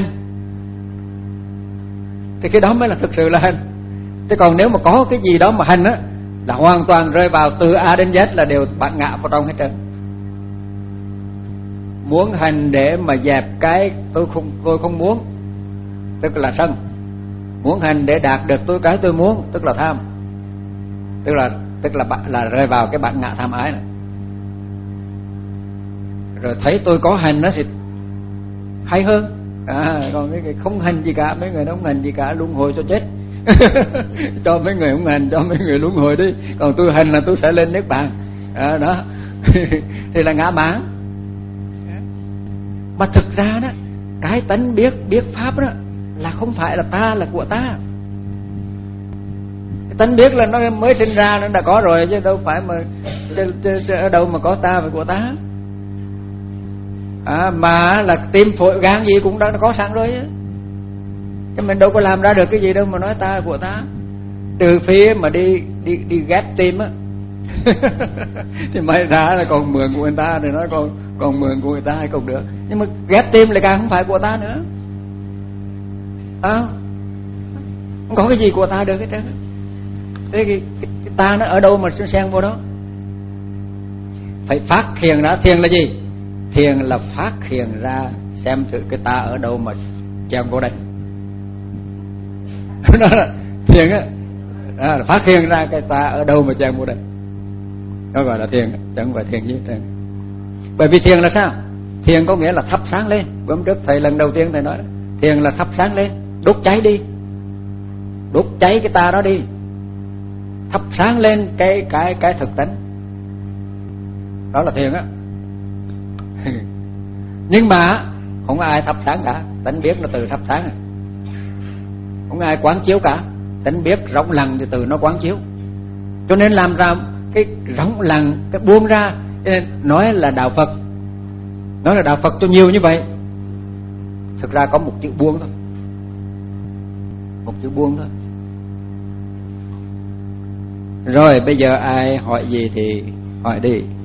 thì cái đó mới là thực sự là hành. Thế còn nếu mà có cái gì đó mà hành á là hoàn toàn rơi vào từ A đến Z là đều bản ngã vào trong hết trơn. Muốn hành để mà dẹp cái tôi không tôi không muốn, tức là sân. Muốn hành để đạt được tôi cái tôi muốn, tức là tham. Tức là tức là là rơi vào cái bản ngã tham ái này. Rồi thấy tôi có hành đó thì hay hơn. À, còn cái, cái không hành gì cả, mấy người nó không hành gì cả, luân hồi cho chết. Cho mấy người không hành, cho mấy người luân hồi đi. Còn tôi hành là tôi sẽ lên niết bàn. À, đó. Thì là ngã mạn. Mà thực ra đó, cái tánh biết biết pháp đó là không phải là ta, là của ta. Cái tánh biết là nó mới sinh ra nó đã có rồi, chứ đâu phải mà chứ, chứ, chứ, ở đâu mà có ta và của ta. À, mà là tim phổi gan gì cũng đã có sẵn rồi chứ. Chứ mình đâu có làm ra được cái gì đâu mà nói ta của ta. Trừ phi mà đi đi đi ghép tim á. Thì may ra là còn mượn của người ta thì nói còn còn mượn của người ta hay còn được. Nhưng mà ghép tim lại càng không phải của ta nữa. À, không có cái gì của ta được hết trơn. Thế cái, cái, cái ta nó ở đâu mà xen vô đó? Phải phát hiện ra. Thiền là gì? Thiền là phát hiện ra xem thử cái ta ở đâu mà chen vô đây. Đó là thiền á, à, phát hiện ra cái ta ở đâu mà chàng mua đây, đó gọi là thiền, chẳng phải thiền gì thiền. Bởi vì thiền là sao? Thiền có nghĩa là thắp sáng lên. Hôm trước thầy lần đầu tiên thầy nói đó, thiền là thắp sáng lên, đốt cháy đi, đốt cháy cái ta đó đi, thắp sáng lên cái cái cái thực tánh, đó là thiền á. Nhưng mà không ai thắp sáng cả, tánh biết nó tự thắp sáng. Không ai quán chiếu cả, tánh biết rộng lặng thì từ nó quán chiếu. Cho nên làm ra cái rộng lặng, cái buông ra, cho nên nói là đạo Phật, nói là đạo Phật cho nhiều như vậy, thực ra có một chữ buông thôi, một chữ buông thôi. Rồi bây giờ ai hỏi gì thì hỏi đi.